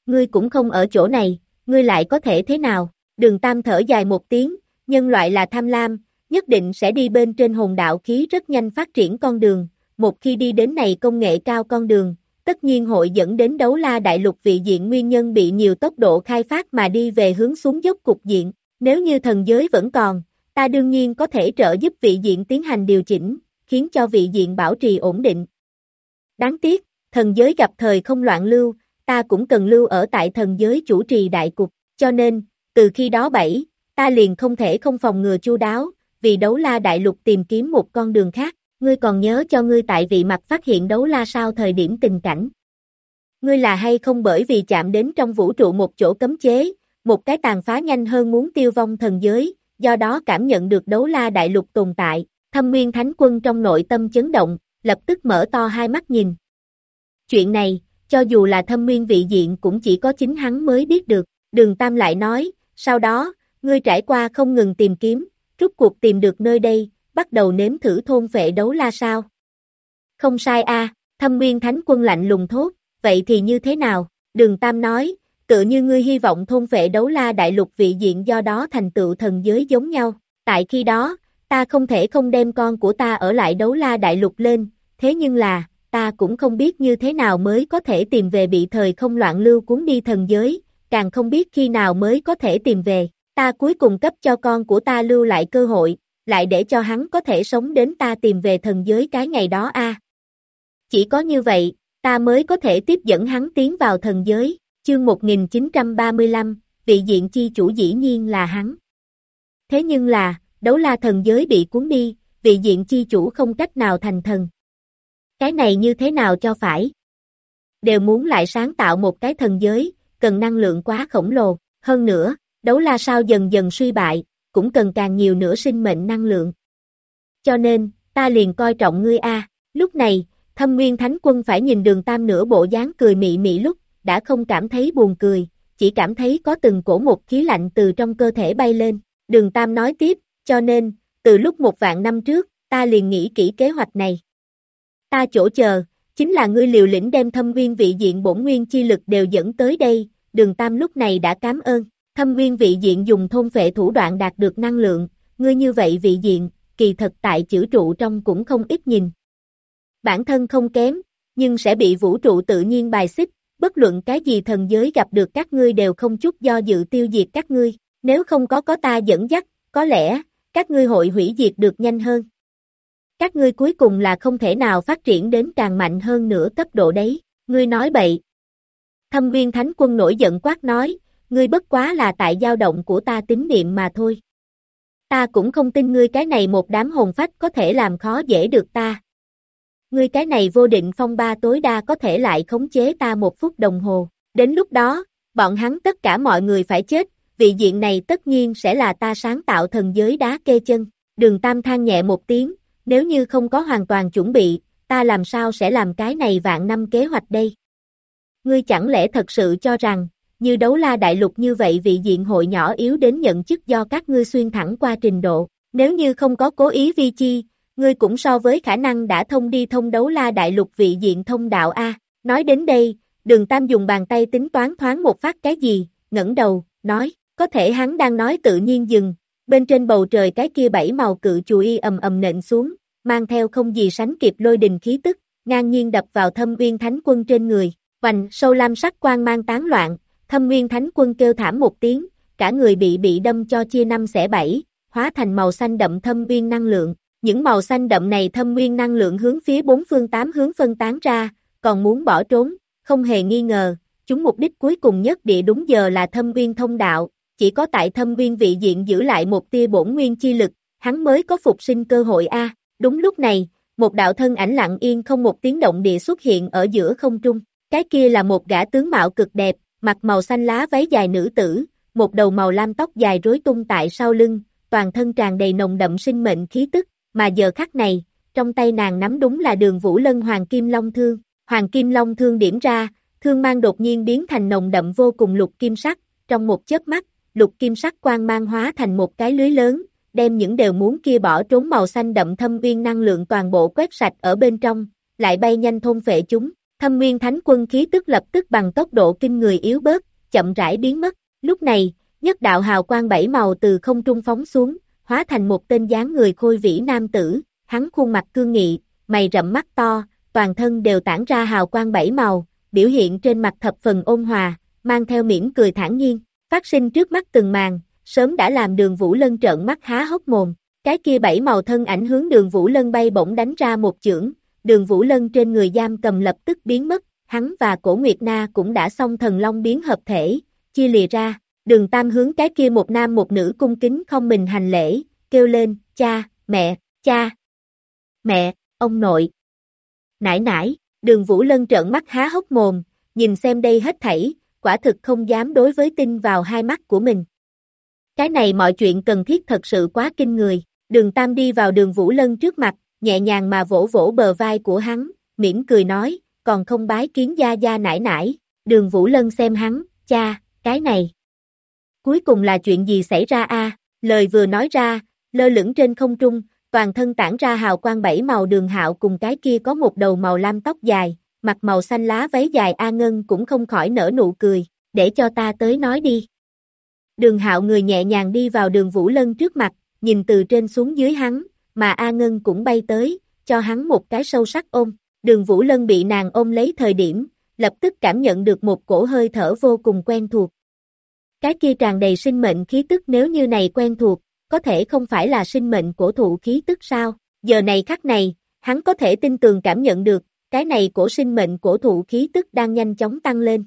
Ngươi cũng không ở chỗ này, ngươi lại có thể thế nào? Đường Tam thở dài một tiếng, nhân loại là tham lam, nhất định sẽ đi bên trên hồn đạo khí rất nhanh phát triển con đường, một khi đi đến này công nghệ cao con đường, tất nhiên hội dẫn đến đấu la đại lục vị diện nguyên nhân bị nhiều tốc độ khai phát mà đi về hướng xuống dốc cục diện, nếu như thần giới vẫn còn, ta đương nhiên có thể trợ giúp vị diện tiến hành điều chỉnh, khiến cho vị diện bảo trì ổn định. Đáng tiếc, thần giới gặp thời không loạn lưu, ta cũng cần lưu ở tại thần giới chủ trì đại cục, cho nên, từ khi đó ta liền không thể không phòng ngừa chu đáo, vì đấu la đại lục tìm kiếm một con đường khác, ngươi còn nhớ cho ngươi tại vị mặt phát hiện đấu la sao thời điểm tình cảnh. Ngươi là hay không bởi vì chạm đến trong vũ trụ một chỗ cấm chế, một cái tàn phá nhanh hơn muốn tiêu vong thần giới, do đó cảm nhận được đấu la đại lục tồn tại, Thâm Nguyên Thánh Quân trong nội tâm chấn động, lập tức mở to hai mắt nhìn. Chuyện này, cho dù là Thâm Nguyên vị diện cũng chỉ có chính hắn mới biết được, Đường Tam lại nói, sau đó, ngươi trải qua không ngừng tìm kiếm, rút cuộc tìm được nơi đây, bắt đầu nếm thử thôn phệ đấu la sao. Không sai a, Thâm Nguyên Thánh Quân lạnh lùng thốt, vậy thì như thế nào? Đường Tam nói, tựa như ngươi hy vọng thôn phệ đấu la đại lục vị diện do đó thành tựu thần giới giống nhau, tại khi đó, ta không thể không đem con của ta ở lại đấu la đại lục lên, thế nhưng là, ta cũng không biết như thế nào mới có thể tìm về bị thời không loạn lưu cuốn đi thần giới, càng không biết khi nào mới có thể tìm về, ta cuối cùng cấp cho con của ta lưu lại cơ hội, lại để cho hắn có thể sống đến ta tìm về thần giới cái ngày đó a. Chỉ có như vậy, ta mới có thể tiếp dẫn hắn tiến vào thần giới, chương 1935, vị diện chi chủ dĩ nhiên là hắn. Thế nhưng là, đấu la thần giới bị cuốn đi, vị diện chi chủ không cách nào thành thần. Cái này như thế nào cho phải? Đều muốn lại sáng tạo một cái thần giới, cần năng lượng quá khổng lồ, hơn nữa, đấu la sao dần dần suy bại, cũng cần càng nhiều nữa sinh mệnh năng lượng. Cho nên, ta liền coi trọng ngươi a. Lúc này, Thâm Nguyên Thánh Quân phải nhìn Đường Tam nửa bộ dáng cười mị mị lúc, đã không cảm thấy buồn cười, chỉ cảm thấy có từng cổ một khí lạnh từ trong cơ thể bay lên. Đường Tam nói tiếp, cho nên, từ lúc 1.000 năm trước, ta liền nghĩ kỹ kế hoạch này. Ta chỗ chờ, chính là ngươi liều lĩnh đem Thâm Nguyên vị diện bổn nguyên chi lực đều dẫn tới đây, Đường Tam lúc này đã cảm ơn. Thâm Nguyên vị diện dùng thôn phệ thủ đoạn đạt được năng lượng, ngươi như vậy vị diện, kỳ thật tại chữ trụ trong cũng không ít nhìn. Bản thân không kém, nhưng sẽ bị vũ trụ tự nhiên bài xích, bất luận cái gì thần giới gặp được các ngươi đều không chút do dự tiêu diệt các ngươi, nếu không có ta dẫn dắt, có lẽ, các ngươi hội hủy diệt được nhanh hơn. Các ngươi cuối cùng là không thể nào phát triển đến càng mạnh hơn nữa cấp độ đấy, ngươi nói bậy. Thâm Nguyên Thánh Quân nổi giận quát nói, ngươi bất quá là tại dao động của ta tín niệm mà thôi. Ta cũng không tin ngươi cái này một đám hồn phách có thể làm khó dễ được ta. Ngươi cái này vô định phong ba tối đa có thể lại khống chế ta 1 phút đồng hồ, đến lúc đó, bọn hắn tất cả mọi người phải chết, vị diện này tất nhiên sẽ là ta sáng tạo thần giới đá kê chân. Đường Tam than nhẹ một tiếng, nếu như không có hoàn toàn chuẩn bị, ta làm sao sẽ làm cái này vạn năm kế hoạch đây? Ngươi chẳng lẽ thật sự cho rằng, như đấu la đại lục như vậy vị diện hội nhỏ yếu đến nhận chức do các ngươi xuyên thẳng qua trình độ, nếu như không có cố ý vi chi, ngươi cũng so với khả năng đã thông đi thông đấu la đại lục vị diện thông đạo A. Nói đến đây, Đường Tam dùng bàn tay tính toán thoáng một phát cái gì, ngẩng đầu, nói, có thể hắn đang nói tự nhiên dừng, bên trên bầu trời cái kia 7 màu cự chùy ầm ầm nện xuống, mang theo không gì sánh kịp lôi đình khí tức, ngang nhiên đập vào Thâm Nguyên Thánh Quân trên người, hoành sâu lam sắc quang mang tán loạn, Thâm Nguyên Thánh Quân kêu thảm một tiếng, cả người bị đâm cho chia 5 xẻ 7, hóa thành màu xanh đậm thâm nguyên năng lượng. Những màu xanh đậm này thâm nguyên năng lượng hướng phía 4 phương 8 hướng phân tán ra, còn muốn bỏ trốn, không hề nghi ngờ, chúng mục đích cuối cùng nhất địa đúng giờ là thâm nguyên thông đạo, chỉ có tại thâm nguyên vị diện giữ lại một tia bổn nguyên chi lực, hắn mới có phục sinh cơ hội a. Đúng lúc này, một đạo thân ảnh lặng yên không một tiếng động địa xuất hiện ở giữa không trung, cái kia là một gã tướng mạo cực đẹp, mặc màu xanh lá váy dài nữ tử, một đầu màu lam tóc dài rối tung tại sau lưng, toàn thân tràn đầy nồng đậm sinh mệnh khí tức. Mà giờ khắc này, trong tay nàng nắm đúng là Đường Vũ Lân Hoàng Kim Long Thương. Hoàng Kim Long Thương điểm ra, thương mang đột nhiên biến thành nồng đậm vô cùng lục kim sắc, trong một chớp mắt, lục kim sắc quang mang hóa thành một cái lưới lớn, đem những đều muốn kia bỏ trốn màu xanh đậm thâm viên năng lượng toàn bộ quét sạch ở bên trong, lại bay nhanh thôn phệ chúng. Thâm Nguyên Thánh Quân khí tức lập tức bằng tốc độ kinh người yếu bớt, chậm rãi biến mất. Lúc này, nhất đạo hào quang bảy màu từ không trung phóng xuống, hóa thành một tên dáng người khôi vĩ nam tử, hắn khuôn mặt cương nghị, mày rậm mắt to, toàn thân đều tản ra hào quang bảy màu, biểu hiện trên mặt thập phần ôn hòa, mang theo mỉm cười thản nhiên, phát sinh trước mắt từng màn, sớm đã làm Đường Vũ Lân trợn mắt há hốc mồm. Cái kia bảy màu thân ảnh hướng Đường Vũ Lân bay bổng đánh ra một chưởng, Đường Vũ Lân trên người giam cầm lập tức biến mất, hắn và Cổ Nguyệt Na cũng đã xong thần long biến hợp thể, chia lìa ra. Đường Tam hướng cái kia một nam một nữ cung kính không mình hành lễ, kêu lên, cha, mẹ, ông nội, nải nải. Đường Vũ Lân trợn mắt há hốc mồm, nhìn xem đây hết thảy, quả thực không dám đối với tin vào hai mắt của mình. Cái này mọi chuyện cần thiết thật sự quá kinh người. Đường Tam đi vào Đường Vũ Lân trước mặt, nhẹ nhàng mà vỗ vỗ bờ vai của hắn, mỉm cười nói, còn không bái kiến gia gia nải nải. Đường Vũ Lân xem hắn, cha, cái này cuối cùng là chuyện gì xảy ra a? Lời vừa nói ra, lơ lửng trên không trung, toàn thân tản ra hào quang bảy màu Đường Hạo cùng cái kia có một đầu màu lam tóc dài, mặt màu xanh lá váy dài A Ngân cũng không khỏi nở nụ cười, để cho ta tới nói đi. Đường Hạo người nhẹ nhàng đi vào Đường Vũ Lân trước mặt, nhìn từ trên xuống dưới hắn, mà A Ngân cũng bay tới, cho hắn một cái sâu sắc ôm. Đường Vũ Lân bị nàng ôm lấy thời điểm, lập tức cảm nhận được một cổ hơi thở vô cùng quen thuộc. Cái kia tràn đầy sinh mệnh khí tức nếu như này quen thuộc, có thể không phải là sinh mệnh cổ thụ khí tức sao? Giờ này khắc này, hắn có thể tin tường cảm nhận được, cái này cổ sinh mệnh cổ thụ khí tức đang nhanh chóng tăng lên.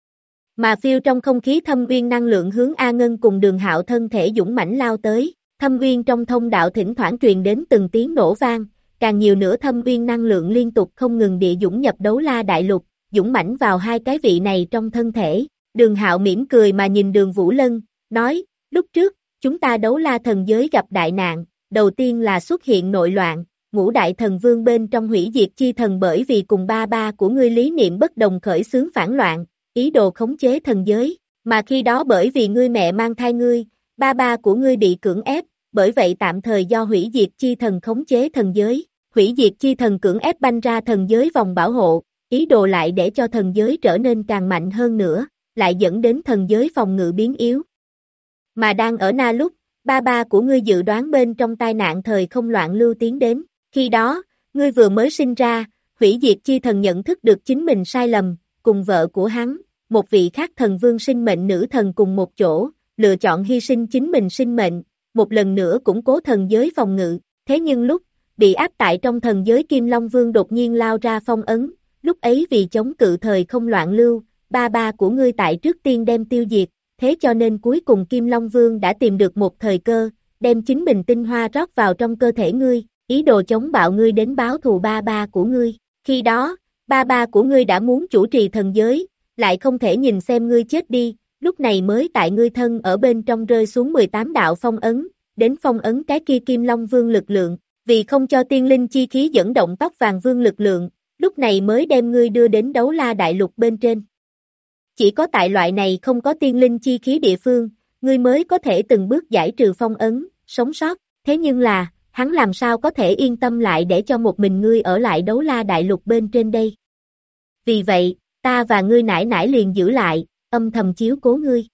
Mà phiêu trong không khí thâm uyên năng lượng hướng A Ngân cùng Đường Hạo thân thể dũng mãnh lao tới, thâm uyên trong thông đạo thỉnh thoảng truyền đến từng tiếng nổ vang, càng nhiều nữa thâm uyên năng lượng liên tục không ngừng địa dũng nhập Đấu La Đại Lục, dũng mãnh vào hai cái vị này trong thân thể. Đường Hạo mỉm cười mà nhìn Đường Vũ Lân, nói, lúc trước, chúng ta Đấu La thần giới gặp đại nạn, đầu tiên là xuất hiện nội loạn, ngũ đại thần vương bên trong hủy diệt chi thần bởi vì cùng ba ba của ngươi lý niệm bất đồng khởi xướng phản loạn, ý đồ khống chế thần giới, mà khi đó bởi vì ngươi mẹ mang thai ngươi, ba ba của ngươi bị cưỡng ép, bởi vậy tạm thời do hủy diệt chi thần khống chế thần giới, hủy diệt chi thần cưỡng ép banh ra thần giới vòng bảo hộ, ý đồ lại để cho thần giới trở nên càng mạnh hơn nữa, lại dẫn đến thần giới phòng ngự biến yếu. Mà đang ở na lúc, ba ba của ngươi dự đoán bên trong tai nạn thời không loạn lưu tiến đến, khi đó, ngươi vừa mới sinh ra, hủy diệt chi thần nhận thức được chính mình sai lầm, cùng vợ của hắn, một vị khác thần vương sinh mệnh nữ thần cùng một chỗ, lựa chọn hy sinh chính mình sinh mệnh, một lần nữa củng cố thần giới phòng ngự, thế nhưng lúc, bị áp tại trong thần giới Kim Long Vương đột nhiên lao ra phong ấn, lúc ấy vì chống cự thời không loạn lưu, ba ba của ngươi tại trước tiên đem tiêu diệt, thế cho nên cuối cùng Kim Long Vương đã tìm được một thời cơ, đem chính mình tinh hoa rót vào trong cơ thể ngươi, ý đồ chống bạo ngươi đến báo thù ba ba của ngươi. Khi đó, ba ba của ngươi đã muốn chủ trì thần giới, lại không thể nhìn xem ngươi chết đi, lúc này mới tại ngươi thân ở bên trong rơi xuống 18 đạo phong ấn, đến phong ấn cái kia Kim Long Vương lực lượng, vì không cho tiên linh chi khí dẫn động tóc vàng vương lực lượng, lúc này mới đem ngươi đưa đến Đấu La Đại Lục bên trên. Chỉ có tại loại này không có tiên linh chi khí địa phương, ngươi mới có thể từng bước giải trừ phong ấn, sống sót, thế nhưng là, hắn làm sao có thể yên tâm lại để cho một mình ngươi ở lại Đấu La Đại Lục bên trên đây. Vì vậy, ta và ngươi nải nải liền giữ lại, âm thầm chiếu cố ngươi.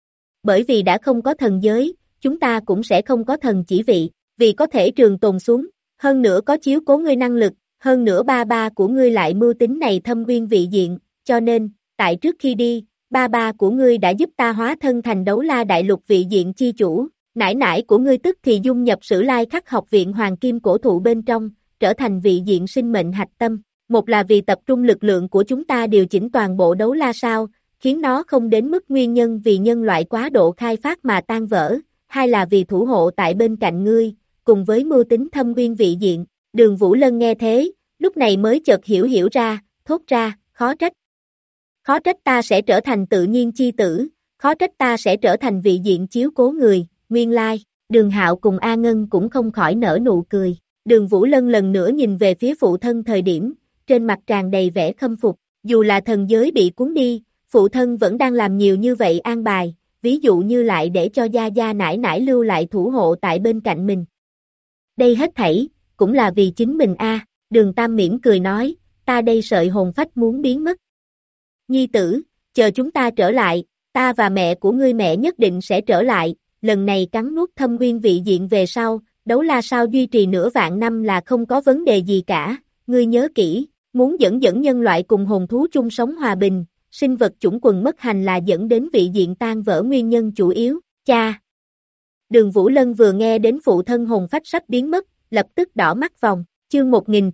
Bởi vì đã không có thần giới, chúng ta cũng sẽ không có thần chỉ vị, vì có thể trường tồn xuống, hơn nữa có chiếu cố ngươi năng lực, hơn nữa ba ba của ngươi lại mưu tính này thâm uyên vị diện, cho nên, tại trước khi đi, ba ba của ngươi đã giúp ta hóa thân thành Đấu La Đại Lục vị diện chi chủ, nải nải của ngươi tức thì dung nhập Sử Lai Khắc học viện Hoàng Kim cổ thụ bên trong, trở thành vị diện sinh mệnh hạch tâm, một là vì tập trung lực lượng của chúng ta điều chỉnh toàn bộ Đấu La sao, khiến nó không đến mức nguyên nhân vì nhân loại quá độ khai phát mà tan vỡ, hai là vì thủ hộ tại bên cạnh ngươi, cùng với mưu tính thâm uyên vị diện. Đường Vũ Lân nghe thế, lúc này mới chợt hiểu ra, thốt ra, khó trách. Khó trách ta sẽ trở thành tự nhiên chi tử, khó trách ta sẽ trở thành vị diện chiếu cố người, nguyên lai. Đường Hạo cùng A Ngân cũng không khỏi nở nụ cười. Đường Vũ Lân lần nữa nhìn về phía phụ thân thời điểm, trên mặt tràn đầy vẻ khâm phục, dù là thần giới bị cuốn đi, phụ thân vẫn đang làm nhiều như vậy an bài, ví dụ như lại để cho gia gia nải nải lưu lại thủ hộ tại bên cạnh mình. Đây hết thảy, cũng là vì chính mình a. Đường Tam mỉm cười nói, ta đây sợi hồn phách muốn biến mất. Nhi tử, chờ chúng ta trở lại, ta và mẹ của ngươi mẹ nhất định sẽ trở lại, lần này cắn nuốt thâm uyên vị diện về sau, đấu la sao duy trì nửa vạn năm là không có vấn đề gì cả, ngươi nhớ kỹ, muốn dẫn nhân loại cùng hồn thú chung sống hòa bình, sinh vật chủng quần mất hành là dẫn đến vị diện tan vỡ nguyên nhân chủ yếu, cha. Đường Vũ Lân vừa nghe đến phụ thân hồn phách sắp biến mất, lập tức đỏ mắt vòng, chương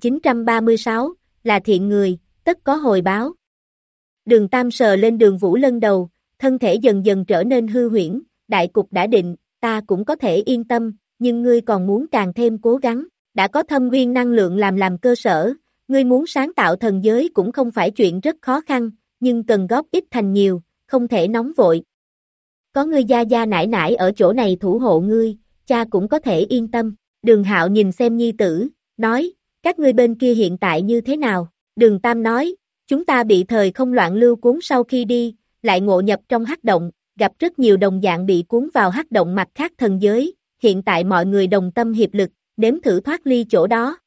1936, là thiện người, tất có hồi báo. Đường Tam sờ lên Đường Vũ Lân đầu, thân thể dần dần trở nên hư huyễn, đại cục đã định, ta cũng có thể yên tâm, nhưng ngươi còn muốn càng thêm cố gắng, đã có thâm uyên năng lượng làm cơ sở, ngươi muốn sáng tạo thần giới cũng không phải chuyện rất khó khăn, nhưng cần góp ít thành nhiều, không thể nóng vội. Có ngươi gia gia nải nải ở chỗ này thủ hộ ngươi, cha cũng có thể yên tâm. Đường Hạo nhìn xem nhi tử, nói, các ngươi bên kia hiện tại như thế nào? Đường Tam nói, chúng ta bị thời không loạn lưu cuốn sau khi đi, lại ngộ nhập trong hắc động, gặp rất nhiều đồng dạng bị cuốn vào hắc động mặt khác thần giới, hiện tại mọi người đồng tâm hiệp lực, nếm thử thoát ly chỗ đó.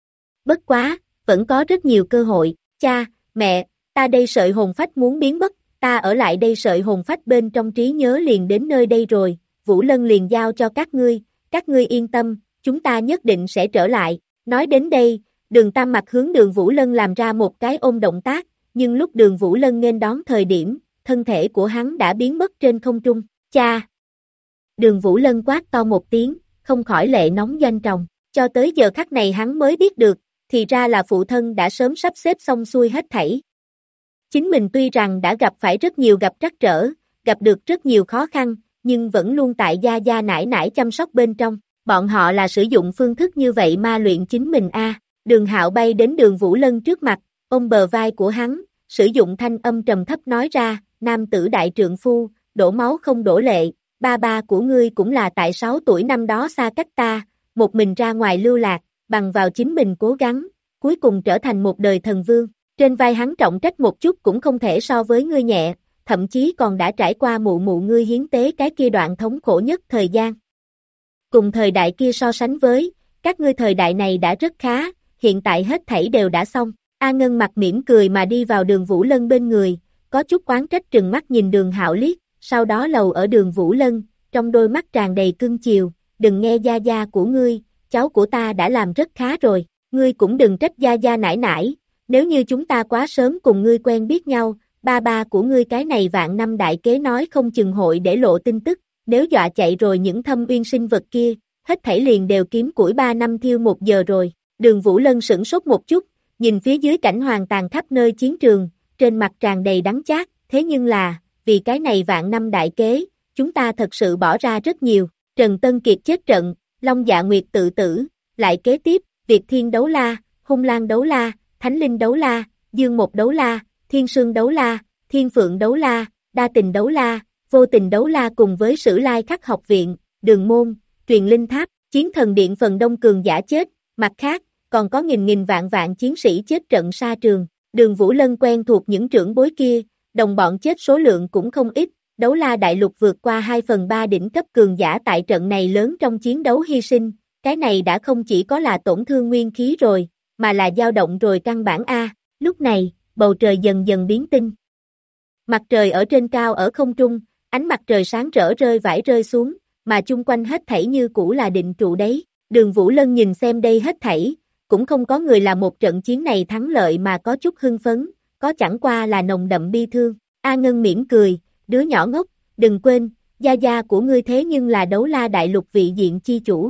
Bất quá, vẫn có rất nhiều cơ hội, cha, mẹ, ta đây sợi hồn phách muốn biến mất, ta ở lại đây sợi hồn phách bên trong trí nhớ liền đến nơi đây rồi, Vũ Lân liền giao cho các ngươi yên tâm, chúng ta nhất định sẽ trở lại. Nói đến đây, Đường Tam mặt hướng Đường Vũ Lân làm ra một cái ôm động tác, nhưng lúc Đường Vũ Lân nghênh đón thời điểm, thân thể của hắn đã biến mất trên không trung, cha. Đường Vũ Lân quát to một tiếng, không khỏi lệ nóng doanh tròng, cho tới giờ khắc này hắn mới biết được, thì ra là phụ thân đã sớm sắp xếp xong xuôi hết thảy. Chính mình tuy rằng đã gặp phải rất nhiều gặp trắc trở, gặp được rất nhiều khó khăn, nhưng vẫn luôn tại gia gia nải nải chăm sóc bên trong, bọn họ là sử dụng phương thức như vậy ma luyện chính mình a. Đường Hạo bay đến Đường Vũ Lân trước mặt, ôm bờ vai của hắn, sử dụng thanh âm trầm thấp nói ra, nam tử đại trượng phu, đổ máu không đổ lệ, ba ba của ngươi cũng là tại 6 tuổi năm đó xa cách ta, một mình ra ngoài lưu lạc, bằng vào chính mình cố gắng, cuối cùng trở thành một đời thần vương. Trên vai hắn trọng trách một chút cũng không thể so với ngươi nhẹ, thậm chí còn đã trải qua mụ ngươi hiến tế cái kia đoạn thống khổ nhất thời gian. Cùng thời đại kia so sánh với, các ngươi thời đại này đã rất khá, hiện tại hết thảy đều đã xong. A Ngân mặt mỉm cười mà đi vào Đường Vũ Lân bên người, có chút oán trách trừng mắt nhìn Đường Hạo liếc, sau đó lầu ở Đường Vũ Lân, trong đôi mắt tràn đầy cưng chiều, đừng nghe gia gia của ngươi, cháu của ta đã làm rất khá rồi, ngươi cũng đừng trách gia gia nải nải. Nếu như chúng ta quá sớm cùng ngươi quen biết nhau, ba ba của ngươi cái này vạn năm đại kế nói không chừng hội để lộ tin tức, nếu dọa chạy rồi những thâm uyên sinh vật kia, hết thảy liền đều kiếm củi 3 năm thiêu 1 giờ rồi. Đường Vũ Lân sửng sốt một chút, nhìn phía dưới cảnh hoàng tàn khắp nơi chiến trường, trên mặt tràn đầy đắng chát, thế nhưng là, vì cái này vạn năm đại kế, chúng ta thật sự bỏ ra rất nhiều. Trần Tân Kiệt chết trận, Long Dạ Nguyệt tự tử, lại kế tiếp, Việt Thiên đấu la, Hung Lang đấu la, Thánh Linh đấu la, Dương Một đấu la, Thiên Sương đấu la, Thiên Phượng đấu la, Đa Tình đấu la, Vô Tình đấu la cùng với Sử Lai Khắc học viện, Đường Môn, Truyền Linh Tháp, Chiến Thần Điện phần đông cường giả chết, mặt khác, còn có nghìn vạn chiến sĩ chết trận sa trường. Đường Vũ Lân quen thuộc những trưởng bối kia, đồng bọn chết số lượng cũng không ít, đấu la đại lục vượt qua 2/3 đỉnh cấp cường giả tại trận này lớn trong chiến đấu hy sinh, cái này đã không chỉ có là tổn thương nguyên khí rồi, mà là dao động rồi căn bản A. Lúc này, bầu trời dần dần biến tinh. Mặt trời ở trên cao ở không trung, ánh mặt trời sáng rỡ rơi xuống, mà chung quanh hết thảy như cũ là định trụ đấy. Đường Vũ Lân nhìn xem đây hết thảy, cũng không có người là một trận chiến này thắng lợi mà có chút hưng phấn, có chẳng qua là nồng đậm bi thương. A Ngân mỉm cười, đứa nhỏ ngốc, đừng quên, gia gia của ngươi thế nhưng là đấu la đại lục vị diện chi chủ.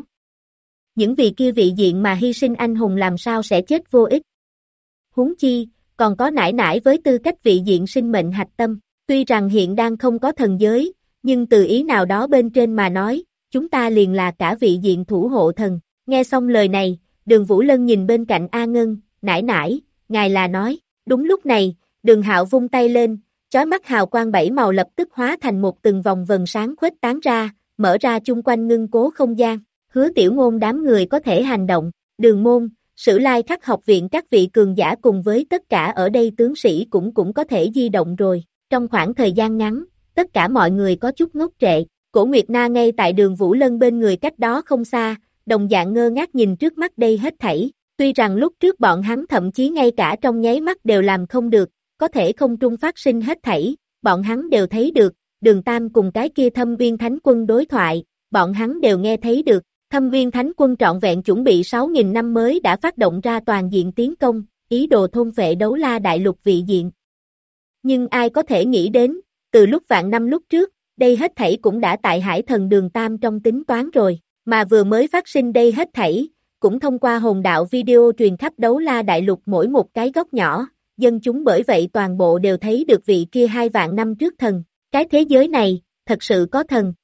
Những vị kia vị diện mà hy sinh anh hùng làm sao sẽ chết vô ích. Huống chi, còn có nải nải với tư cách vị diện sinh mệnh hạch tâm, tuy rằng hiện đang không có thần giới, nhưng từ ý nào đó bên trên mà nói, chúng ta liền là cả vị diện thủ hộ thần. Nghe xong lời này, Đường Vũ Lân nhìn bên cạnh A Ngân, nải nải, ngài là nói, đúng lúc này, Đường Hạo vung tay lên, chói mắt hào quang 7 màu lập tức hóa thành một từng vòng vần sáng khuếch tán ra, mở ra chung quanh ngưng cố không gian, Hứa Tiểu Ngôn đám người có thể hành động, Đường Môn, Sử Lai Khắc học viện các vị cường giả cùng với tất cả ở đây tướng sĩ cũng có thể di động rồi, trong khoảng thời gian ngắn, tất cả mọi người có chút ngốc trệ, Cổ Nguyệt Na ngay tại Đường Vũ Lân bên người cách đó không xa, đồng dạng ngơ ngác nhìn trước mắt đây hết thảy, Tuy rằng lúc trước bọn hắn thậm chí ngay cả trong nháy mắt đều làm không được, có thể không trung phát sinh hết thảy, bọn hắn đều thấy được, Đường Tam cùng cái kia Thâm Viên Thánh Quân đối thoại, bọn hắn đều nghe thấy được, Thâm Viên Thánh Quân trọn vẹn chuẩn bị 6.000 năm mới đã phát động ra toàn diện tiến công, ý đồ thôn phệ Đấu La Đại Lục vị diện. Nhưng ai có thể nghĩ đến, từ lúc vạn năm lúc trước, đây hết thảy cũng đã tại Hải Thần Đường Tam trong tính toán rồi, mà vừa mới phát sinh đây hết thảy, cũng thông qua hồn đạo video truyền khắp Đấu La Đại Lục mỗi một cái góc nhỏ, dân chúng bởi vậy toàn bộ đều thấy được vị kia 2 vạn năm trước thần, cái thế giới này, thật sự có thần.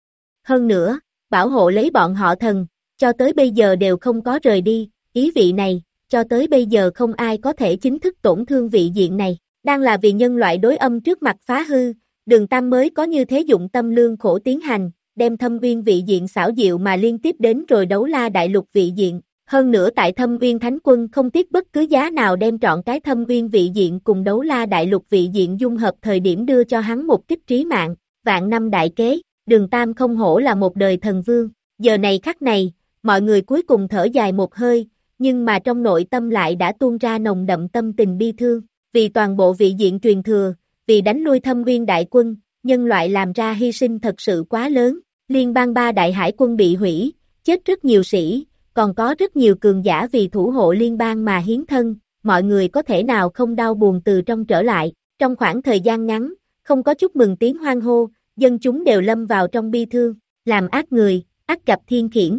Hơn nữa, bảo hộ lấy bọn họ thần, cho tới bây giờ đều không có rời đi, ý vị này, cho tới bây giờ không ai có thể chính thức tổn thương vị diện này, đang là vì nhân loại đối âm trước mặt phá hư, Đường Tam mới có như thế dụng tâm lương khổ tiến hành, đem Thâm Viên vị diện xảo diệu mà liên tiếp đến rồi Đấu La Đại Lục vị diện, hơn nữa tại Thâm Viên Thánh Quân không tiếc bất cứ giá nào đem trọn cái Thâm Viên vị diện cùng Đấu La Đại Lục vị diện dung hợp thời điểm đưa cho hắn một kích trí mạng, vạn năm đại kế, Đường Tam không hổ là một đời thần vương, giờ này khắc này, mọi người cuối cùng thở dài một hơi, nhưng mà trong nội tâm lại đã tuôn ra nồng đậm tâm tình bi thương, vì toàn bộ vị diện truyền thừa, vì đánh lui Thâm Viên đại quân, nhân loại làm ra hy sinh thật sự quá lớn, liên bang 3 đại hải quân bị hủy, chết rất nhiều sĩ, còn có rất nhiều cường giả vì thủ hộ liên bang mà hiến thân, mọi người có thể nào không đau buồn từ trong trở lại, trong khoảng thời gian ngắn, không có chúc mừng tiếng hoan hô, dân chúng đều lâm vào trong bi thương, làm ác người, ắt gặp thiên khiển.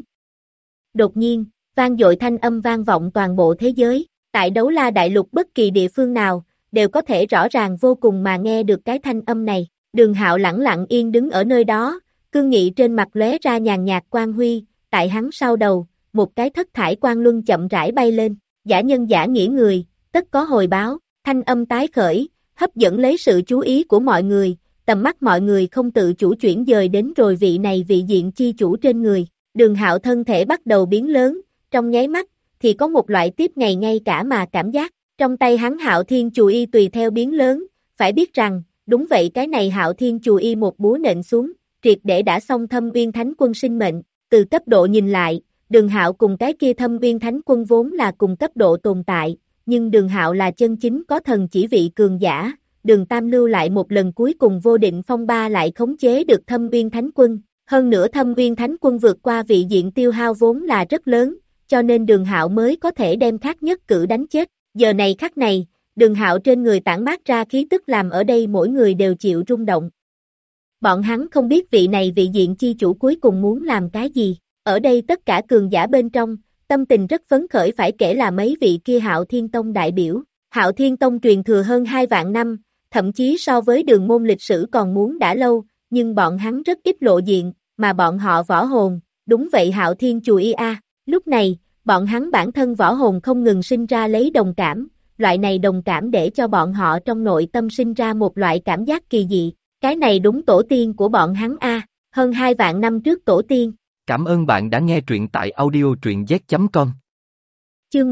Đột nhiên, vang dội thanh âm vang vọng toàn bộ thế giới, tại Đấu La Đại Lục bất kỳ địa phương nào, đều có thể rõ ràng vô cùng mà nghe được cái thanh âm này, Đường Hạo lẳng lặng yên đứng ở nơi đó, cương nghị trên mặt lóe ra nhàn nhạt quang huy, tại hắn sau đầu, một cái thất thải quang luân chậm rãi bay lên, giả nhân giả nghĩa người, tất có hồi báo, thanh âm tái khởi, hấp dẫn lấy sự chú ý của mọi người, tầm mắt mọi người không tự chủ chuyển dời đến rồi vị này vị diện chi chủ trên người, Đường Hạo thân thể bắt đầu biến lớn, trong nháy mắt, thì có một loại tiếp ngày ngay cả mà cảm giác, trong tay hắn Hạo Thiên Chù Y tùy theo biến lớn, phải biết rằng, đúng vậy cái này Hạo Thiên Chù Y một búa nện xuống, triệt để đã xong Thâm Viên Thánh Quân sinh mệnh, từ cấp độ nhìn lại, Đường Hạo cùng cái kia Thâm Viên Thánh Quân vốn là cùng cấp độ tồn tại, nhưng Đường Hạo là chân chính có thần chỉ vị cường giả, Đường Tam lưu lại một lần cuối cùng vô định phong ba lại khống chế được Thâm Viên Thánh Quân, hơn nữa Thâm Viên Thánh Quân vượt qua vị diện tiêu hao vốn là rất lớn, cho nên Đường Hạo mới có thể đem Thác Nhất Cử đánh chết, giờ này khắc này, Đường Hạo trên người tản mát ra khí tức làm ở đây mỗi người đều chịu rung động. Bọn hắn không biết vị này vị diện chi chủ cuối cùng muốn làm cái gì, ở đây tất cả cường giả bên trong, tâm tình rất phấn khởi phải kể là mấy vị kia Hạo Thiên Tông đại biểu, Hạo Thiên Tông truyền thừa hơn 2 vạn năm, thậm chí so với đường môn lịch sử còn muốn đã lâu, nhưng bọn hắn rất ít lộ diện, mà bọn họ võ hồn, đúng vậy Hạo Thiên Chù Y A, lúc này, bọn hắn bản thân võ hồn không ngừng sinh ra lấy đồng cảm, loại này đồng cảm để cho bọn họ trong nội tâm sinh ra một loại cảm giác kỳ dị, cái này đúng tổ tiên của bọn hắn A, hơn 2 vạn năm trước tổ tiên. Cảm ơn bạn đã nghe truyện tại audio truyện z.com. Chương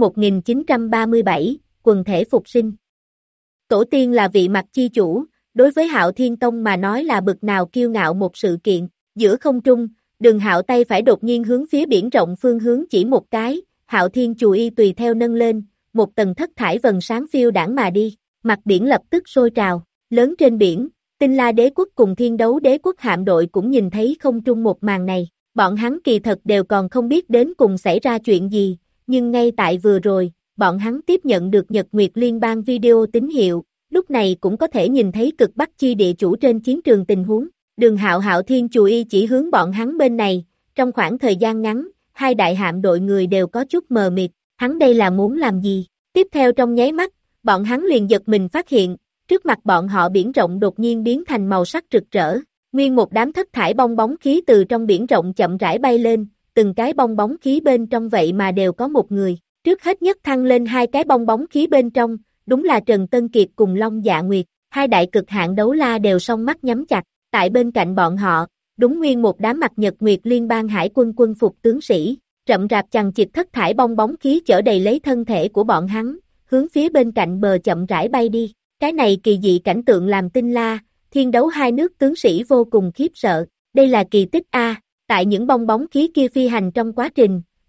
1937, quần thể phục sinh. Tổ tiên là vị mặt chi chủ, đối với Hạo Thiên Tông mà nói là bực nào kiêu ngạo một sự kiện, giữa không trung, Đường Hạo tay phải đột nhiên hướng phía biển rộng phương hướng chỉ một cái, Hạo Thiên Chù Y tùy theo nâng lên, một tầng thất thải vầng sáng phiêu đãng mà đi, mặt biển lập tức sôi trào, lớn trên biển, Tinh La Đế Quốc cùng Thiên Đấu Đế Quốc hạm đội cũng nhìn thấy không trung một màn này, bọn hắn kỳ thật đều còn không biết đến cùng xảy ra chuyện gì, nhưng ngay tại vừa rồi, bọn hắn tiếp nhận được Nhật Nguyệt Liên bang video tín hiệu, lúc này cũng có thể nhìn thấy cực Bắc chi địa chủ trên chiến trường tình huống. Đường Hạo Hạo Thiên Chù Y chỉ hướng bọn hắn bên này, trong khoảng thời gian ngắn, 2 đại hạm đội người đều có chút mờ mịt, hắn đây là muốn làm gì? Tiếp theo trong nháy mắt, bọn hắn liền giật mình phát hiện, trước mặt bọn họ biển rộng đột nhiên biến thành màu sắc rực rỡ, nguyên một đám thất thải bong bóng khí từ trong biển rộng chậm rãi bay lên, từng cái bong bóng khí bên trong vậy mà đều có một người, trước hết nhất thăng lên 2 cái bong bóng khí bên trong, đúng là Trần Tân Kiệt cùng Long Dạ Nguyệt, 2 đại cực hạn đấu la đều song mắt nhắm chặt. Tại bên cạnh bọn họ, đúng nguyên một đám mặt Nhật Nguyệt Liên bang hải quân quân phục tướng sĩ, rậm rạp chằng chịt thất thải bong bóng khí chở đầy lấy thân thể của bọn hắn, hướng phía bên cạnh bờ chậm rãi bay đi. Cái này kỳ dị cảnh tượng làm Tinh La, Thiên Đấu hai nước tướng sĩ vô cùng khiếp sợ. Đây là kỳ tích A, tại những bong bóng khí kia phi hành trong quá trình,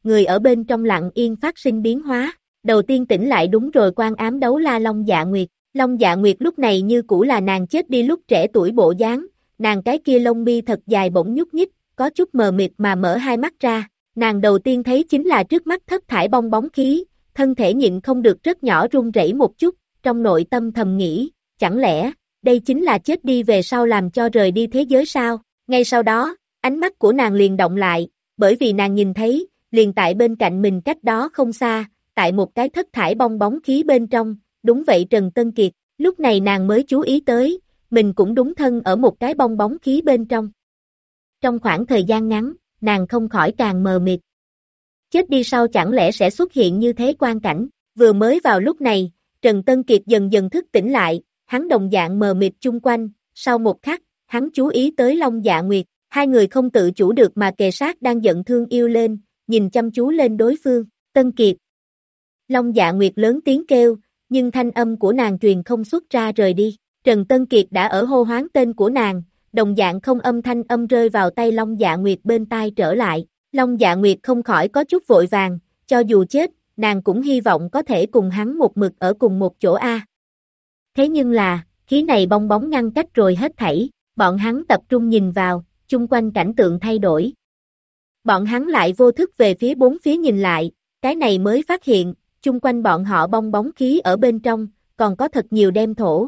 người ở bên trong lặng yên phát sinh biến hóa. Đầu tiên tỉnh lại đúng rồi quan ám đấu la Long Dạ Nguyệt. Long Dạ Nguyệt lúc này như cũ là nàng chết đi lúc trẻ tuổi bộ dáng, nàng cái kia lông mi thật dài bỗng nhúc nhích, có chút mờ mịt mà mở hai mắt ra. Nàng đầu tiên thấy chính là trước mắt thất thải bong bóng khí, thân thể nhịn không được rất nhỏ run rẩy một chút, trong nội tâm thầm nghĩ, chẳng lẽ, đây chính là chết đi về sau làm cho rời đi thế giới sao? Ngay sau đó, ánh mắt của nàng liền động lại, bởi vì nàng nhìn thấy, liền tại bên cạnh mình cách đó không xa, tại một cái thất thải bong bóng khí bên trong, đúng vậy Trần Tân Kiệt, lúc này nàng mới chú ý tới, mình cũng đúng thân ở một cái bong bóng khí bên trong. Trong khoảng thời gian ngắn, nàng không khỏi càng mờ mịt. Chết đi sau chẳng lẽ sẽ xuất hiện như thế quan cảnh, vừa mới vào lúc này, Trần Tân Kiệt dần dần thức tỉnh lại, hắn đồng dạng mờ mịt chung quanh, sau một khắc, hắn chú ý tới Long Dạ Nguyệt, hai người không tự chủ được mà kề sát đang giận thương yêu lên, nhìn chăm chú lên đối phương, Tân Kiệt. Long Dạ Nguyệt lớn tiếng kêu, nhưng thanh âm của nàng truyền không xuất ra rời đi, Trần Tân Kiệt đã ở hô hoán tên của nàng, đồng dạng không âm thanh âm rơi vào tay Long Dạ Nguyệt bên tai trở lại, Long Dạ Nguyệt không khỏi có chút vội vàng, cho dù chết, nàng cũng hy vọng có thể cùng hắn một mực ở cùng một chỗ A. Thế nhưng là, khí này bong bóng ngăn cách rồi hết thảy, bọn hắn tập trung nhìn vào, chung quanh cảnh tượng thay đổi. Bọn hắn lại vô thức về phía bốn phía nhìn lại, cái này mới phát hiện, chung quanh bọn họ bong bóng khí ở bên trong, còn có thật nhiều đem thổ.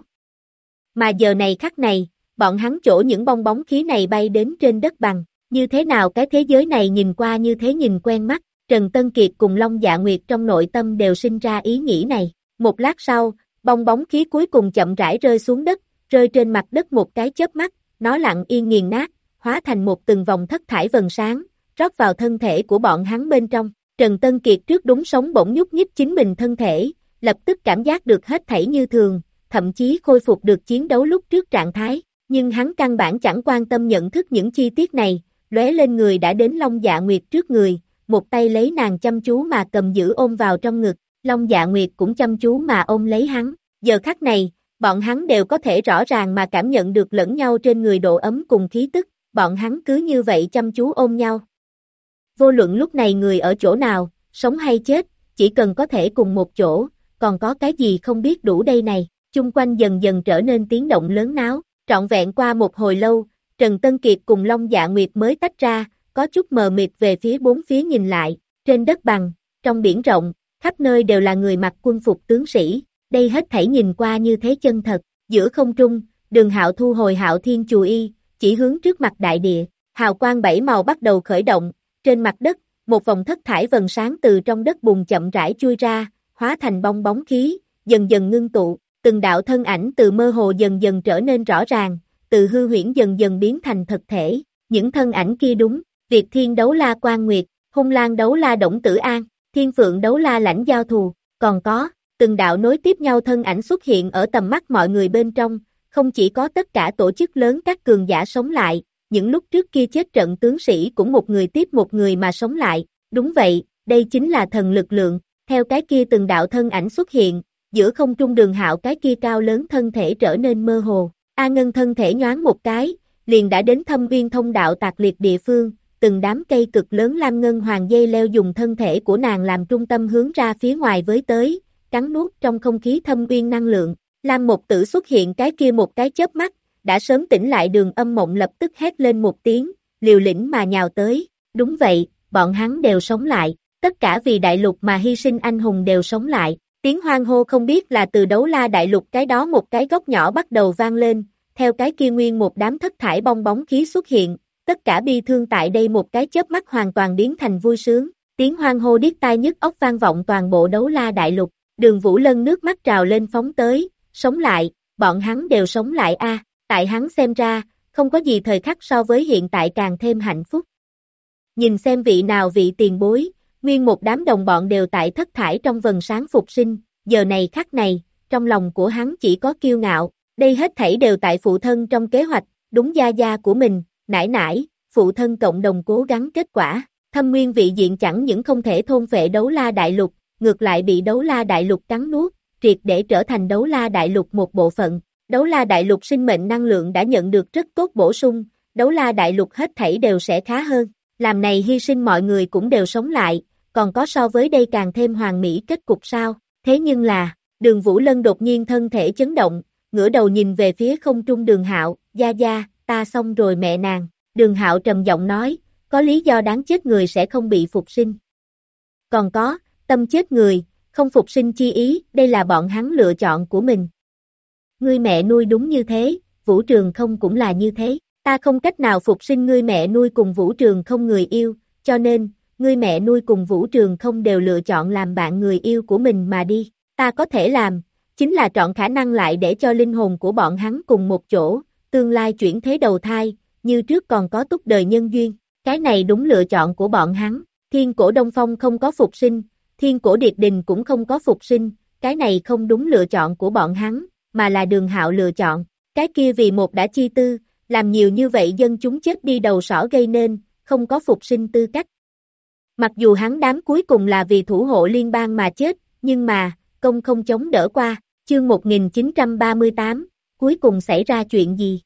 Mà giờ này khắc này, bọn hắn chỗ những bong bóng khí này bay đến trên đất bằng, như thế nào cái thế giới này nhìn qua như thế nhìn quen mắt, Trần Tân Kiệt cùng Long Dạ Nguyệt trong nội tâm đều sinh ra ý nghĩ này. Một lát sau, bong bóng khí cuối cùng chậm rãi rơi xuống đất, rơi trên mặt đất một cái chớp mắt, nó lặng yên nghiền nát, hóa thành một từng vòng thất thải vầng sáng, rót vào thân thể của bọn hắn bên trong. Trần Tân Kiệt trước đúng sống bỗng nhúc nhích chính mình thân thể, lập tức cảm giác được hết thảy như thường, thậm chí khôi phục được chiến đấu lúc trước trạng thái, nhưng hắn căn bản chẳng quan tâm nhận thức những chi tiết này, lóe lên người đã đến Long Dạ Nguyệt trước người, một tay lấy nàng chăm chú mà cầm giữ ôm vào trong ngực, Long Dạ Nguyệt cũng chăm chú mà ôm lấy hắn, giờ khắc này, bọn hắn đều có thể rõ ràng mà cảm nhận được lẫn nhau trên người độ ấm cùng khí tức, bọn hắn cứ như vậy chăm chú ôm nhau. Vô luận lúc này người ở chỗ nào, sống hay chết, chỉ cần có thể cùng một chỗ, còn có cái gì không biết đủ đây này, chung quanh dần dần trở nên tiếng động lớn náo, trọn vẹn qua một hồi lâu, Trần Tân Kiệt cùng Long Dạ Nguyệt mới tách ra, có chút mờ mịt về phía bốn phía nhìn lại, trên đất bằng, trong biển rộng, khắp nơi đều là người mặc quân phục tướng sĩ, đây hết thảy nhìn qua như thế chân thật, giữa không trung, Đường Hạo thu hồi Hạo Thiên Chù Y, chỉ hướng trước mặt đại địa, hào quang bảy màu bắt đầu khởi động, trên mặt đất, một vòng thất thải vầng sáng từ trong đất bùn chậm rãi chui ra, hóa thành bong bóng khí, dần dần ngưng tụ, từng đạo thân ảnh từ mơ hồ dần dần trở nên rõ ràng, từ hư huyễn dần dần biến thành thực thể, những thân ảnh kia đúng, Việt Thiên đấu la Quan Nguyệt, Hung Lang đấu la Đổng Tử An, Thiên Phượng đấu la Lãnh Giao Thù, còn có, từng đạo nối tiếp nhau thân ảnh xuất hiện ở tầm mắt mọi người bên trong, không chỉ có tất cả tổ chức lớn các cường giả sống lại, những lúc trước kia chết trận tướng sĩ cũng một người tiếp một người mà sống lại, đúng vậy, đây chính là thần lực lượng, theo cái kia từng đạo thân ảnh xuất hiện, giữa không trung Đường Hạo cái kia cao lớn thân thể trở nên mơ hồ, A Ngân thân thể nhoáng một cái, liền đã đến Thâm Viên thông đạo tạc liệt địa phương, từng đám cây cực lớn lam ngân hoàng dây leo dùng thân thể của nàng làm trung tâm hướng ra phía ngoài với tới, cắn nuốt trong không khí thâm uyên năng lượng, Lam Một Tử xuất hiện cái kia một cái chớp mắt, đã sớm tỉnh lại Đường Âm Mộng lập tức hét lên một tiếng, liều lĩnh mà nhào tới, đúng vậy, bọn hắn đều sống lại, tất cả vì đại lục mà hy sinh anh hùng đều sống lại, tiếng hoan hô không biết là từ đấu la đại lục cái đó một cái góc nhỏ bắt đầu vang lên, theo cái kia nguyên một đám thất thải bong bóng khí xuất hiện, tất cả bi thương tại đây một cái chớp mắt hoàn toàn biến thành vui sướng, tiếng hoan hô điếc tai nhức óc vang vọng toàn bộ đấu la đại lục, Đường Vũ Lân nước mắt trào lên phóng tới, sống lại, bọn hắn đều sống lại a. Tại hắn xem ra, không có gì thời khắc so với hiện tại càng thêm hạnh phúc. Nhìn xem vị nào vị tiền bối, nguyên một đám đồng bọn đều tại thất thải trong vầng sáng phục sinh, giờ này khắc này, trong lòng của hắn chỉ có kiêu ngạo, đây hết thảy đều tại phụ thân trong kế hoạch, đúng gia gia của mình, nải nải, phụ thân cộng đồng cố gắng kết quả, Thâm Nguyên vị diện chẳng những không thể thôn phệ đấu la đại lục, ngược lại bị đấu la đại lục cắn nuốt, triệt để trở thành đấu la đại lục một bộ phận. Đấu la đại lục sinh mệnh năng lượng đã nhận được rất tốt bổ sung, đấu la đại lục hết thảy đều sẽ khá hơn, làm này hy sinh mọi người cũng đều sống lại, còn có so với đây càng thêm hoàn mỹ kết cục sao? Thế nhưng là, Đường Vũ Lân đột nhiên thân thể chấn động, ngửa đầu nhìn về phía không trung Đường Hạo, gia gia, ta xong rồi mẹ nàng. Đường Hạo trầm giọng nói, có lý do đáng chết người sẽ không bị phục sinh. Còn có, tâm chết người, không phục sinh chi ý, đây là bọn hắn lựa chọn của mình. Ngươi mẹ nuôi đúng như thế, Vũ Trường không cũng là như thế, ta không cách nào phục sinh ngươi mẹ nuôi cùng Vũ Trường không người yêu, cho nên, ngươi mẹ nuôi cùng Vũ Trường không đều lựa chọn làm bạn người yêu của mình mà đi, ta có thể làm, chính là chọn khả năng lại để cho linh hồn của bọn hắn cùng một chỗ, tương lai chuyển thế đầu thai, như trước còn có túc đời nhân duyên, cái này đúng lựa chọn của bọn hắn, Thiên Cổ Đông Phong không có phục sinh, Thiên Cổ Điệt Đình cũng không có phục sinh, cái này không đúng lựa chọn của bọn hắn, mà là Đường Hạo lựa chọn, cái kia vì một đã chi tư, làm nhiều như vậy dân chúng chết đi đầu sỏ gây nên, không có phục sinh tư cách. Mặc dù hắn đám cuối cùng là vì thủ hộ liên bang mà chết, nhưng mà, công không chống đỡ qua, chương 1938, cuối cùng xảy ra chuyện gì?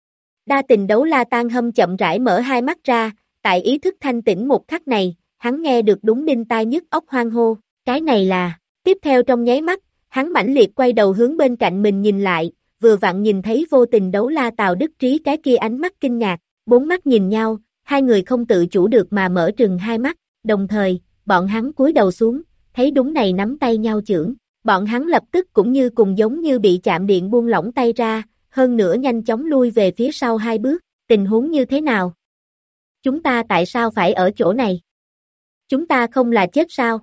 Đa tình đấu la Tan Hâm chậm rãi mở hai mắt ra, tại ý thức thanh tĩnh một khắc này, hắn nghe được đúng đinh tai nhức óc hoang hô, cái này là, tiếp theo trong nháy mắt, hắn mãnh liệt quay đầu hướng bên cạnh mình nhìn lại, vừa vặn nhìn thấy vô tình đấu la Tào Đức Trí cái kia ánh mắt kinh ngạc, bốn mắt nhìn nhau, hai người không tự chủ được mà mở trừng hai mắt, đồng thời, bọn hắn cúi đầu xuống, thấy đúng này nắm tay nhau chưởng, bọn hắn lập tức cũng như cùng giống như bị chạm điện buông lỏng tay ra, hơn nữa nhanh chóng lui về phía sau hai bước, tình huống như thế nào? Chúng ta tại sao phải ở chỗ này? Chúng ta không là chết sao?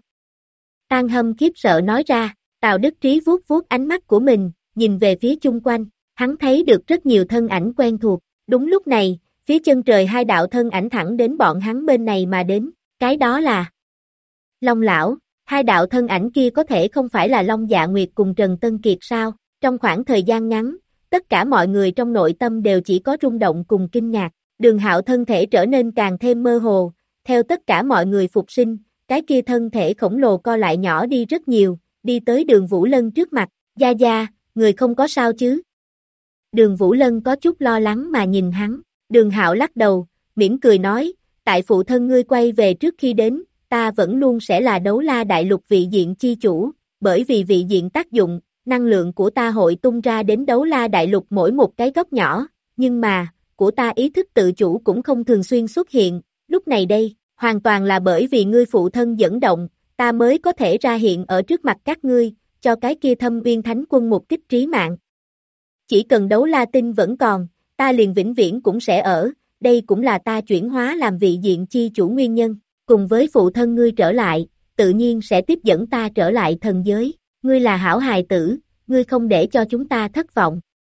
Tan Hâm khiếp sợ nói ra, Tào Đức Trí vuốt vuốt ánh mắt của mình, nhìn về phía chung quanh, hắn thấy được rất nhiều thân ảnh quen thuộc, đúng lúc này, phía chân trời hai đạo thân ảnh thẳng đến bọn hắn bên này mà đến, cái đó là Long Lão, hai đạo thân ảnh kia có thể không phải là Long Dạ Nguyệt cùng Trần Tân Kiệt sao, trong khoảng thời gian ngắn, tất cả mọi người trong nội tâm đều chỉ có rung động cùng kinh ngạc, Đường Hạo thân thể trở nên càng thêm mơ hồ, theo tất cả mọi người phục sinh, cái kia thân thể khổng lồ co lại nhỏ đi rất nhiều, đi tới Đường Vũ Lân trước mặt, gia gia, người không có sao chứ? Đường Vũ Lân có chút lo lắng mà nhìn hắn, Đường Hạo lắc đầu, mỉm cười nói, tại phụ thân ngươi quay về trước khi đến, ta vẫn luôn sẽ là đấu la đại lục vị diện chi chủ, bởi vì vị diện tác dụng, năng lượng của ta hội tung ra đến đấu la đại lục mỗi một cái góc nhỏ, nhưng mà, của ta ý thức tự chủ cũng không thường xuyên xuất hiện, lúc này đây, hoàn toàn là bởi vì ngươi phụ thân dẫn động, ta mới có thể ra hiện ở trước mặt các ngươi, cho cái kia Thâm Uyên Thánh Quân một kích trí mạng. Chỉ cần đấu la tinh vẫn còn, ta liền vĩnh viễn cũng sẽ ở, đây cũng là ta chuyển hóa làm vị diện chi chủ nguyên nhân, cùng với phụ thân ngươi trở lại, tự nhiên sẽ tiếp dẫn ta trở lại thần giới, ngươi là hảo hài tử, ngươi không để cho chúng ta thất vọng.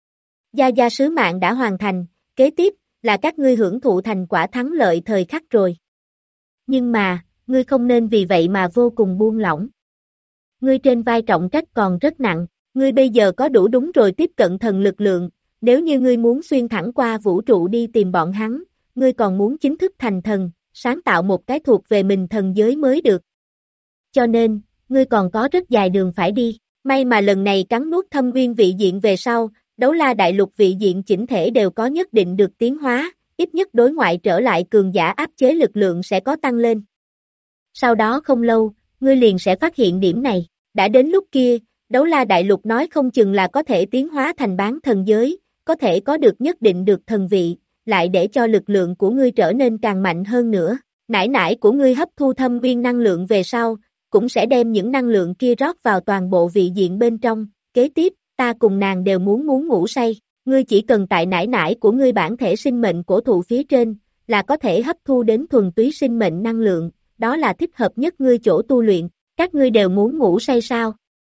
Gia gia sứ mạng đã hoàn thành, kế tiếp, là các ngươi hưởng thụ thành quả thắng lợi thời khắc rồi. Nhưng mà, ngươi không nên vì vậy mà vô cùng buông lỏng. Ngươi trên vai trọng trách còn rất nặng, ngươi bây giờ có đủ đúng rồi tiếp cận thần lực lượng, nếu như ngươi muốn xuyên thẳng qua vũ trụ đi tìm bọn hắn, ngươi còn muốn chính thức thành thần, sáng tạo một cái thuộc về mình thần giới mới được. Cho nên, ngươi còn có rất dài đường phải đi, may mà lần này cắn nuốt Thâm Uyên vị diện về sau, đấu la đại lục vị diện chỉnh thể đều có nhất định được tiến hóa, ít nhất đối ngoại trở lại cường giả áp chế lực lượng sẽ có tăng lên. Sau đó không lâu, ngươi liền sẽ phát hiện điểm này, đã đến lúc kia, đấu la đại lục nói không chừng là có thể tiến hóa thành bán thần giới, có thể có được nhất định được thần vị, lại để cho lực lượng của ngươi trở nên càng mạnh hơn nữa. Nải nải của ngươi hấp thu Thâm Uyên năng lượng về sau, cũng sẽ đem những năng lượng kia rót vào toàn bộ vị diện bên trong, kế tiếp, ta cùng nàng đều muốn ngủ say, ngươi chỉ cần tại nải nải của ngươi bản thể sinh mệnh cổ thụ phía trên, là có thể hấp thu đến thuần túy sinh mệnh năng lượng, đó là thích hợp nhất ngươi chỗ tu luyện, các ngươi đều muốn ngủ say sao?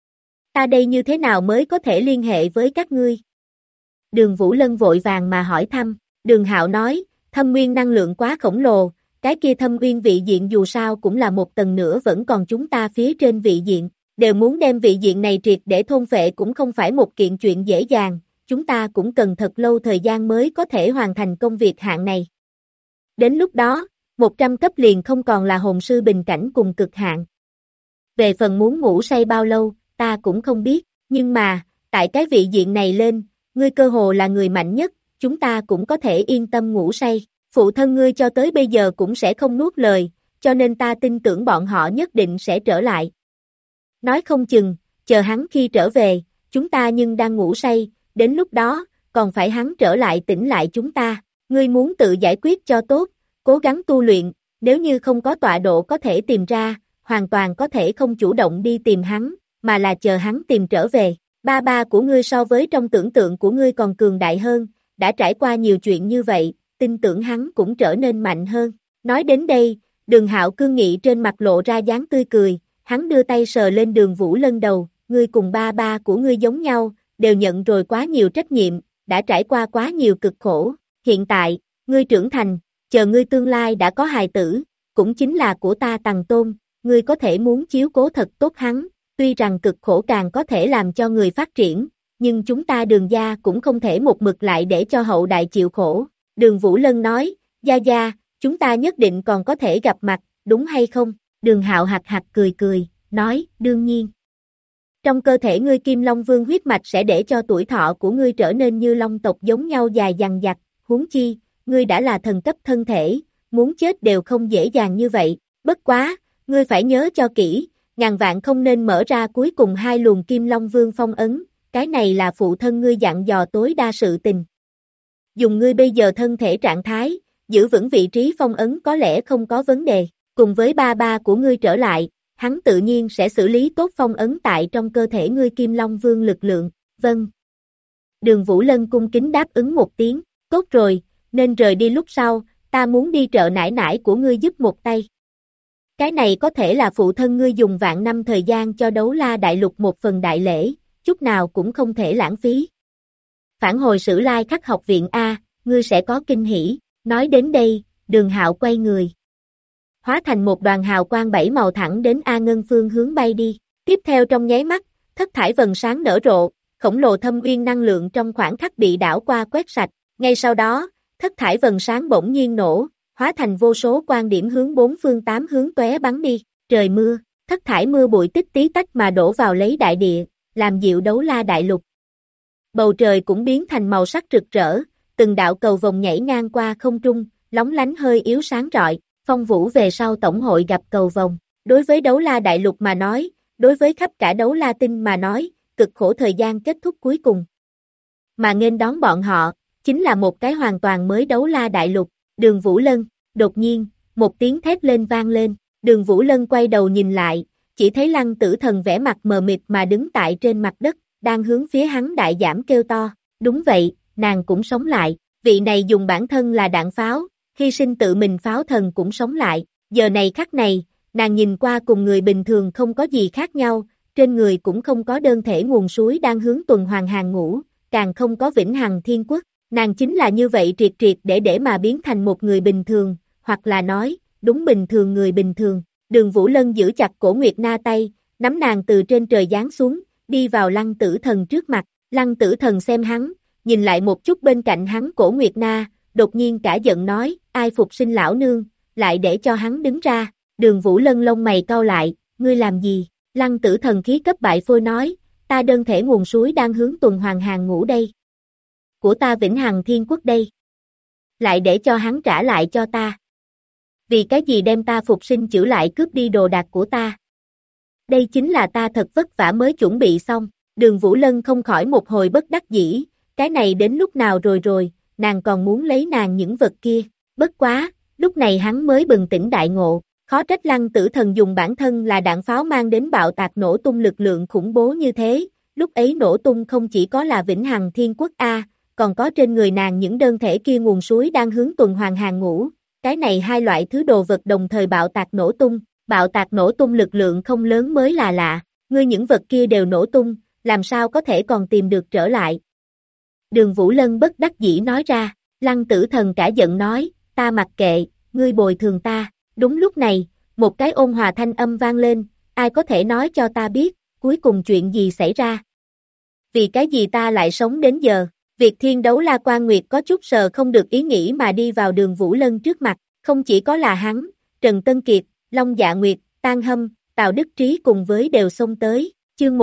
Ta đây như thế nào mới có thể liên hệ với các ngươi? Đường Vũ Lân vội vàng mà hỏi thăm, Đường Hạo nói, Thâm Uyên năng lượng quá khổng lồ, cái kia Thâm Uyên vị diện dù sao cũng là một tầng nữa vẫn còn chúng ta phía trên vị diện, đều muốn đem vị diện này triệt để thôn phệ cũng không phải một kiện chuyện dễ dàng, chúng ta cũng cần thật lâu thời gian mới có thể hoàn thành công việc hạng này. Đến lúc đó, 100 cấp liền không còn là hồn sư bình cảnh cùng cực hạn. Về phần muốn ngủ say bao lâu, ta cũng không biết, nhưng mà, tại cái vị diện này lên, ngươi cơ hồ là người mạnh nhất, chúng ta cũng có thể yên tâm ngủ say, phụ thân ngươi cho tới bây giờ cũng sẽ không nuốt lời, cho nên ta tin tưởng bọn họ nhất định sẽ trở lại. Nói không chừng, chờ hắn khi trở về, chúng ta nhưng đang ngủ say, đến lúc đó, còn phải hắn trở lại tỉnh lại chúng ta. Ngươi muốn tự giải quyết cho tốt, cố gắng tu luyện, nếu như không có tọa độ có thể tìm ra, hoàn toàn có thể không chủ động đi tìm hắn, mà là chờ hắn tìm trở về. Ba ba của ngươi so với trong tưởng tượng của ngươi còn cường đại hơn, đã trải qua nhiều chuyện như vậy, tin tưởng hắn cũng trở nên mạnh hơn. Nói đến đây, Đường Hạo cương nghị trên mặt lộ ra dáng tươi cười, hắn đưa tay sờ lên Đường Vũ Lân đầu, ngươi cùng ba ba của ngươi giống nhau, đều nhận rồi quá nhiều trách nhiệm, đã trải qua quá nhiều cực khổ, hiện tại, ngươi trưởng thành, chờ ngươi tương lai đã có hài tử, cũng chính là của ta Tằng Tôn, ngươi có thể muốn chiếu cố thật tốt hắn, tuy rằng cực khổ càng có thể làm cho người phát triển, nhưng chúng ta Đường gia cũng không thể một mực lại để cho hậu đại chịu khổ. Đường Vũ Lân nói, gia gia, chúng ta nhất định còn có thể gặp mặt, đúng hay không? Đường Hạo hạc hạc cười cười, nói, đương nhiên. Trong cơ thể ngươi Kim Long Vương huyết mạch sẽ để cho tuổi thọ của ngươi trở nên như long tộc giống nhau dài dằng dặc, huống chi, ngươi đã là thần cấp thân thể, muốn chết đều không dễ dàng như vậy, bất quá, ngươi phải nhớ cho kỹ, ngàn vạn không nên mở ra cuối cùng hai luồng Kim Long Vương phong ấn, cái này là phụ thân ngươi dặn dò tối đa sự tình. Dùng ngươi bây giờ thân thể trạng thái, giữ vững vị trí phong ấn có lẽ không có vấn đề, cùng với ba ba của ngươi trở lại, hắn tự nhiên sẽ xử lý tốt phong ấn tại trong cơ thể ngươi Kim Long Vương lực lượng, vâng. Đường Vũ Lân cung kính đáp ứng một tiếng, tốt rồi, nên rời đi lúc sau, ta muốn đi trợ nải nải của ngươi giúp một tay. Cái này có thể là phụ thân ngươi dùng vạn năm thời gian cho Đấu La Đại Lục một phần đại lễ, chút nào cũng không thể lãng phí. Phản hồi Sử Lai Khắc học viện A, ngươi sẽ có kinh hỉ, nói đến đây, Đường Hạo quay người. Hóa thành một đoàn hào quang bảy màu thẳng đến A Ngân phương hướng bay đi. Tiếp theo trong nháy mắt, thất thải vầng sáng nở rộ, khổng lồ thâm uyên năng lượng trong khoảng khắc bị đảo qua quét sạch. Ngay sau đó, thất thải vầng sáng bỗng nhiên nổ, hóa thành vô số quang điểm hướng bốn phương tám hướng tóe bắn đi. Trời mưa, thất thải mưa bụi tích tí tách mà đổ vào lấy đại địa, làm dịu Đấu La Đại Lục. Bầu trời cũng biến thành màu sắc rực rỡ, từng đạo cầu vồng nhảy ngang qua không trung, lóng lánh hơi yếu sáng rọi. Phong Vũ về sau tổng hội gặp cầu vồng. Đối với Đấu La Đại Lục mà nói, đối với khắp cả Đấu La Tinh mà nói, cực khổ thời gian kết thúc cuối cùng. Mà nghênh đón bọn họ, chính là một cái hoàn toàn mới Đấu La Đại Lục. Đường Vũ Lân, đột nhiên, một tiếng thét lên vang lên. Đường Vũ Lân quay đầu nhìn lại, chỉ thấy Lăng Tử Thần vẻ mặt mờ mịt mà đứng tại trên mặt đất, đang hướng phía hắn đại giảm kêu to. Đúng vậy, nàng cũng sống lại. Vị này dùng bản thân là đạn pháo, hy sinh tự mình pháo thần cũng sống lại, giờ này khắc này, nàng nhìn qua cùng người bình thường không có gì khác nhau, trên người cũng không có đơn thể nguồn suối đang hướng tuần hoàn hàng ngũ, càng không có vĩnh hằng thiên quốc, nàng chính là như vậy triệt triệt để mà biến thành một người bình thường, hoặc là nói, đúng bình thường người bình thường. Đường Vũ Lân giữ chặt cổ Nguyệt Na tay, nắm nàng từ trên trời giáng xuống, đi vào Lăng Tử Thần trước mặt, Lăng Tử Thần xem hắn, nhìn lại một chút bên cạnh hắn cổ Nguyệt Na, đột nhiên cả giận nói, ai phục sinh lão nương, lại để cho hắn đứng ra. Đường Vũ Lân lông mày cau lại, ngươi làm gì? Lăng Tử Thần khí cấp bại phôi nói, ta đơn thể nguồn suối đang hướng tuần hoàn hàng ngũ đây. Của ta vĩnh hằng thiên quốc đây. Lại để cho hắn trả lại cho ta. Vì cái gì đem ta phục sinh chữa lại cướp đi đồ đạc của ta? Đây chính là ta thật vất vả mới chuẩn bị xong. Đường Vũ Lân không khỏi một hồi bất đắc dĩ, cái này đến lúc nào rồi, nàng còn muốn lấy nàng những vật kia. Bất quá, lúc này hắn mới bừng tỉnh đại ngộ, khó trách Lăng Tử Thần dùng bản thân là đạn pháo mang đến bạo tạc nổ tung lực lượng khủng bố như thế, lúc ấy nổ tung không chỉ có là vĩnh hằng thiên quốc A, còn có trên người nàng những đơn thể kia nguồn suối đang hướng tuần hoàn hàng ngũ, cái này hai loại thứ đồ vật đồng thời bạo tạc nổ tung lực lượng không lớn mới là lạ, ngươi những vật kia đều nổ tung, làm sao có thể còn tìm được trở lại. Đường Vũ Lân bất đắc dĩ nói ra, Lăng Tử Thần cả giận nói, ta mặc kệ, ngươi bồi thường ta. Đúng lúc này, một cái ôn hòa thanh âm vang lên, ai có thể nói cho ta biết, cuối cùng chuyện gì xảy ra? Vì cái gì ta lại sống đến giờ? Việc Thiên Đấu La Quan Nguyệt có chút sờ không được ý nghĩ mà đi vào Đường Vũ Lân trước mặt, không chỉ có là hắn, Trần Tân Kiệt, Long Dạ Nguyệt, Tang Hâm, Tào Đức Trí cùng với đều xông tới, chương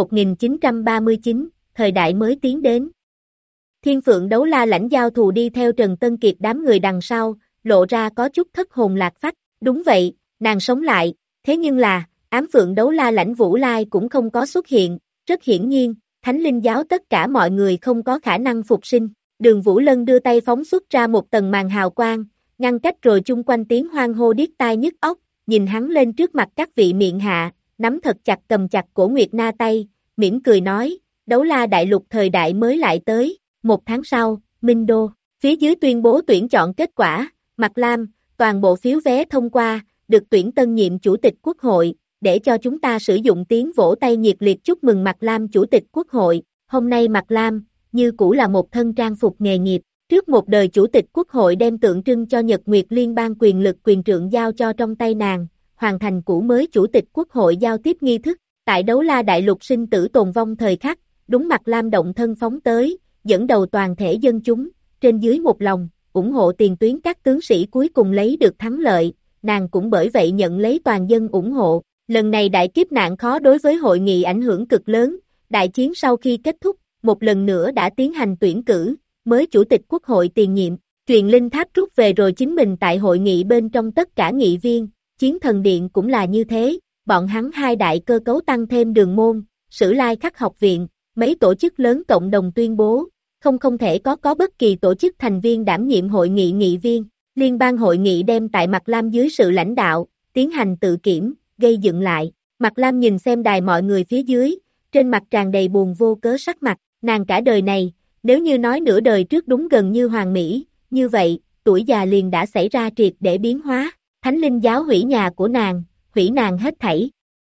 1939, thời đại mới tiến đến. Thiên Phượng Đấu La lãnh giao thù đi theo Trần Tân Kiệt đám người đằng sau, lộ ra có chút thất hồn lạc phách, đúng vậy, nàng sống lại, thế nhưng là, ám phượng đấu la Lãnh Vũ Lai cũng không có xuất hiện, rất hiển nhiên, Thánh Linh giáo tất cả mọi người không có khả năng phục sinh. Đường Vũ Lân đưa tay phóng xuất ra một tầng màn hào quang, ngăn cách rồi chung quanh tiếng hoang hô điếc tai nhức óc, nhìn hắn lên trước mặt các vị miệng hạ, nắm thật chặt cầm chặt cổ Nguyệt Na tay, mỉm cười nói, đấu la đại lục thời đại mới lại tới, 1 tháng sau, Minh Đô, phía dưới tuyên bố tuyển chọn kết quả, Mạc Lam, toàn bộ phiếu vé thông qua, được tuyển tân nhiệm chủ tịch quốc hội, để cho chúng ta sử dụng tiếng vỗ tay nhiệt liệt chúc mừng Mạc Lam chủ tịch quốc hội, hôm nay Mạc Lam, như cũ là một thân trang phục nghề nghiệp, trước một đời chủ tịch quốc hội đem tượng trưng cho Nhật Nguyệt Liên bang quyền lực quyền trượng giao cho trong tay nàng, hoàn thành cũ mới chủ tịch quốc hội giao tiếp nghi thức, tại đấu la đại lục sinh tử tồn vong thời khắc, đúng Mạc Lam động thân phóng tới, dẫn đầu toàn thể dân chúng, trên dưới một lòng, ủng hộ tiền tuyến các tướng sĩ cuối cùng lấy được thắng lợi, nàng cũng bởi vậy nhận lấy toàn dân ủng hộ, lần này đại kiếp nạn khó đối với hội nghị ảnh hưởng cực lớn, đại chiến sau khi kết thúc, một lần nữa đã tiến hành tuyển cử, mới chủ tịch quốc hội tiền nhiệm, truyền linh tháp rút về rồi chính mình tại hội nghị bên trong tất cả nghị viên, chiến thần điện cũng là như thế, bọn hắn hai đại cơ cấu tăng thêm đường môn, Sử Lai Khắc học viện, mấy tổ chức lớn cộng đồng tuyên bố, không thể có bất kỳ tổ chức thành viên đảm nhiệm hội nghị nghị viên, liên bang hội nghị đem tại Mạc Lam dưới sự lãnh đạo, tiến hành tự kiểm, gây dựng lại, Mạc Lam nhìn xem đài mọi người phía dưới, trên mặt tràn đầy buồn vô cớ sắc mặt, nàng cả đời này, nếu như nói nửa đời trước đúng gần như hoàn mỹ, như vậy, tuổi già liền đã xảy ra triệt để biến hóa, Thánh Linh giáo hủy nhà của nàng, hủy nàng hết thảy.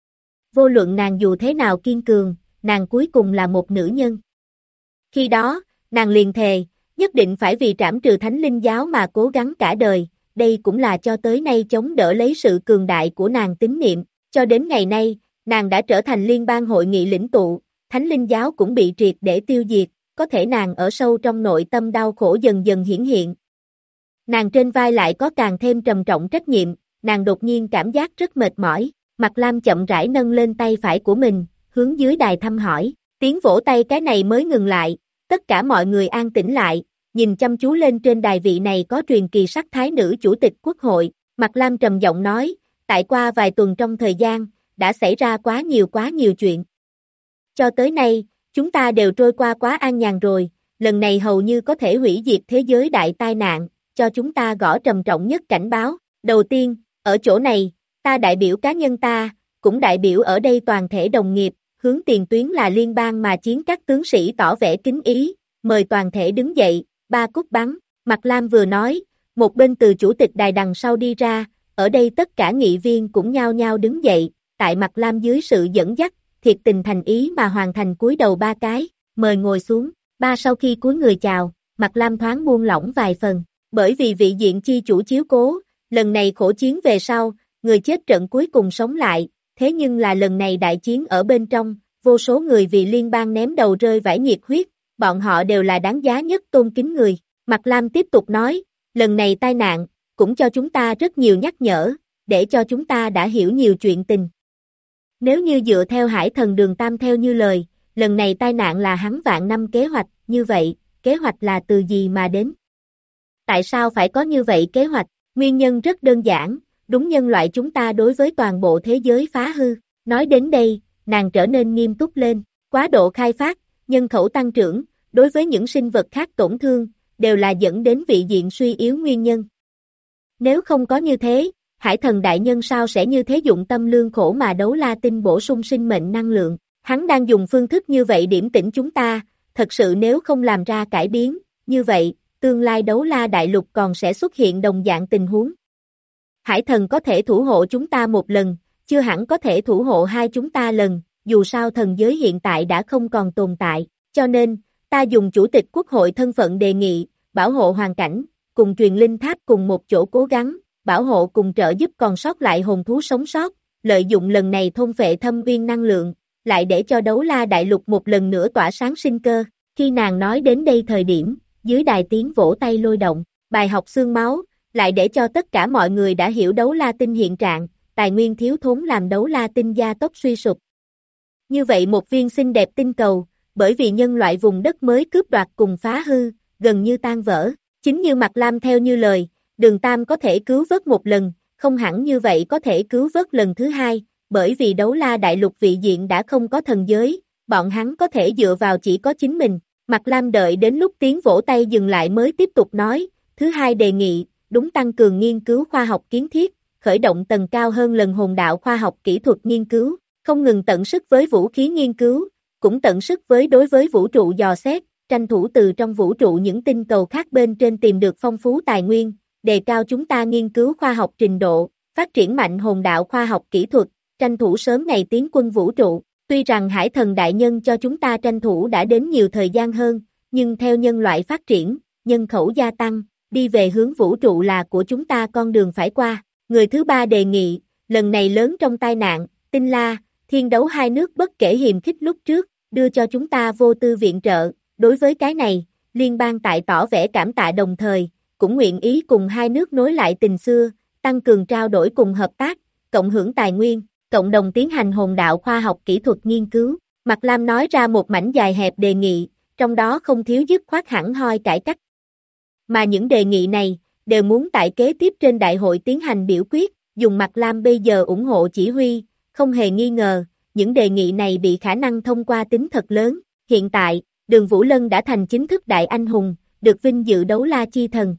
Vô luận nàng dù thế nào kiên cường, nàng cuối cùng là một nữ nhân. Khi đó, nàng liền thề, nhất định phải vì trảm trừ Thánh Linh giáo mà cố gắng cả đời, đây cũng là cho tới nay chống đỡ lấy sự cường đại của nàng tín niệm, cho đến ngày nay, nàng đã trở thành liên bang hội nghị lĩnh tụ, Thánh Linh giáo cũng bị triệt để tiêu diệt, có thể nàng ở sâu trong nội tâm đau khổ dần dần hiển hiện. Nàng trên vai lại có càng thêm trầm trọng trách nhiệm, nàng đột nhiên cảm giác rất mệt mỏi, Mạc Lam chậm rãi nâng lên tay phải của mình, hướng dưới đài thăm hỏi, tiếng vỗ tay cái này mới ngừng lại, tất cả mọi người an tĩnh lại, nhìn chăm chú lên trên đài vị này có truyền kỳ sắc thái nữ chủ tịch quốc hội, Mạc Lam trầm giọng nói, tại qua vài tuần trong thời gian, đã xảy ra quá nhiều chuyện. Cho tới nay, chúng ta đều trôi qua quá an nhàn rồi, lần này hầu như có thể hủy diệt thế giới đại tai nạn, cho chúng ta gõ trầm trọng nhất cảnh báo. Đầu tiên, ở chỗ này, ta đại biểu cá nhân ta, cũng đại biểu ở đây toàn thể đồng nghiệp, hướng tiền tuyến là liên bang mà chiến các tướng sĩ tỏ vẻ kính ý, mời toàn thể đứng dậy, 3 cúc bắn, Mạc Lam vừa nói, một bên từ chủ tịch đài đằng sau đi ra, ở đây tất cả nghị viên cũng nhao nhao đứng dậy, tại Mạc Lam dưới sự dẫn dắt, thiệt tình thành ý mà hoàn thành cúi đầu 3 cái, mời ngồi xuống, sau khi cúi người chào, Mạc Lam thoáng buông lỏng vài phần, bởi vì vị diện chi chủ chiếu cố, lần này khổ chiến về sau, người chết trận cuối cùng sống lại, thế nhưng là lần này đại chiến ở bên trong, vô số người vì liên bang ném đầu rơi vãi nhiệt huyết, bọn họ đều là đáng giá nhất tôn kính người. Mạc Lam tiếp tục nói, lần này tai nạn, cũng cho chúng ta rất nhiều nhắc nhở, để cho chúng ta đã hiểu nhiều chuyện tình. Nếu như dựa theo Hải Thần Đường Tam theo như lời, lần này tai nạn là hắn vạn năm kế hoạch, như vậy, kế hoạch là từ gì mà đến? Tại sao phải có như vậy kế hoạch? Nguyên nhân rất đơn giản, đúng nhân loại chúng ta đối với toàn bộ thế giới phá hư. Nói đến đây, nàng trở nên nghiêm túc lên, quá độ khai phát, nhân khẩu tăng trưởng, đối với những sinh vật khác tổn thương, đều là dẫn đến vị diện suy yếu nguyên nhân. Nếu không có như thế, Hải Thần Đại Nhân sao sẽ như thế dụng tâm lương khổ mà đấu la tinh bổ sung sinh mệnh năng lượng, hắn đang dùng phương thức như vậy điểm tỉnh chúng ta, thật sự nếu không làm ra cải biến, như vậy, tương lai đấu la đại lục còn sẽ xuất hiện đồng dạng tình huống. Hải Thần có thể thủ hộ chúng ta một lần, chưa hẳn có thể thủ hộ hai chúng ta lần, dù sao thần giới hiện tại đã không còn tồn tại, cho nên, ta dùng chủ tịch quốc hội thân phận đề nghị, bảo hộ hoàn cảnh, cùng truyền linh tháp cùng một chỗ cố gắng, bảo hộ cùng trợ giúp còn sót lại hồn thú sống sót, lợi dụng lần này thôn phệ thâm uyên năng lượng, lại để cho đấu la đại lục một lần nữa tỏa sáng sinh cơ. Khi nàng nói đến đây thời điểm, dưới đài tiếng vỗ tay lôi động, bài học xương máu, lại để cho tất cả mọi người đã hiểu đấu la tinh hiện trạng, tài nguyên thiếu thốn làm đấu la tinh gia tốc suy sụp. Như vậy một viên xinh đẹp tinh cầu, bởi vì nhân loại vùng đất mới cướp đoạt cùng phá hư, gần như tan vỡ, chính như Mạc Lam theo như lời, Đường Tam có thể cứu vớt một lần, không hẳn như vậy có thể cứu vớt lần thứ hai, bởi vì Đấu La Đại Lục vị diện đã không có thần giới, bọn hắn có thể dựa vào chỉ có chính mình. Mạc Lam đợi đến lúc tiếng vỗ tay dừng lại mới tiếp tục nói, thứ hai đề nghị, đúng tăng cường nghiên cứu khoa học kiến thiết, khởi động tầng cao hơn lần hồn đạo khoa học kỹ thuật nghiên cứu, không ngừng tận sức với vũ khí nghiên cứu, cũng tận sức đối với vũ trụ dò xét, tranh thủ từ trong vũ trụ những tinh cầu khác bên trên tìm được phong phú tài nguyên, đề cao chúng ta nghiên cứu khoa học trình độ, phát triển mạnh hồn đạo khoa học kỹ thuật, tranh thủ sớm ngày tiến quân vũ trụ. Tuy rằng Hải Thần Đại Nhân cho chúng ta tranh thủ đã đến nhiều thời gian hơn, nhưng theo nhân loại phát triển, nhân khẩu gia tăng, đi về hướng vũ trụ là của chúng ta con đường phải qua. Người thứ ba đề nghị, lần này lớn trong tai nạn, Tinh La, Thiên Đấu hai nước bất kể hiềm khích lúc trước, đưa cho chúng ta vô tư viện trợ. Đối với cái này, liên bang tại tỏ vẻ cảm tạ đồng thời, cũng nguyện ý cùng hai nước nối lại tình xưa, tăng cường trao đổi cùng hợp tác, cộng hưởng tài nguyên, cộng đồng tiến hành hồn đạo khoa học kỹ thuật nghiên cứu. Mạc Lam nói ra một mảnh dài hẹp đề nghị, trong đó không thiếu dứt khoát hẳn hoi cải cách. Mà những đề nghị này, đều muốn tại kế tiếp trên đại hội tiến hành biểu quyết, dùng Mạc Lam bây giờ ủng hộ chỉ huy, không hề nghi ngờ, những đề nghị này bị khả năng thông qua tính thật lớn. Hiện tại, Đường Vũ Lân đã thành chính thức đại anh hùng, được vinh dự Đấu La chi thần.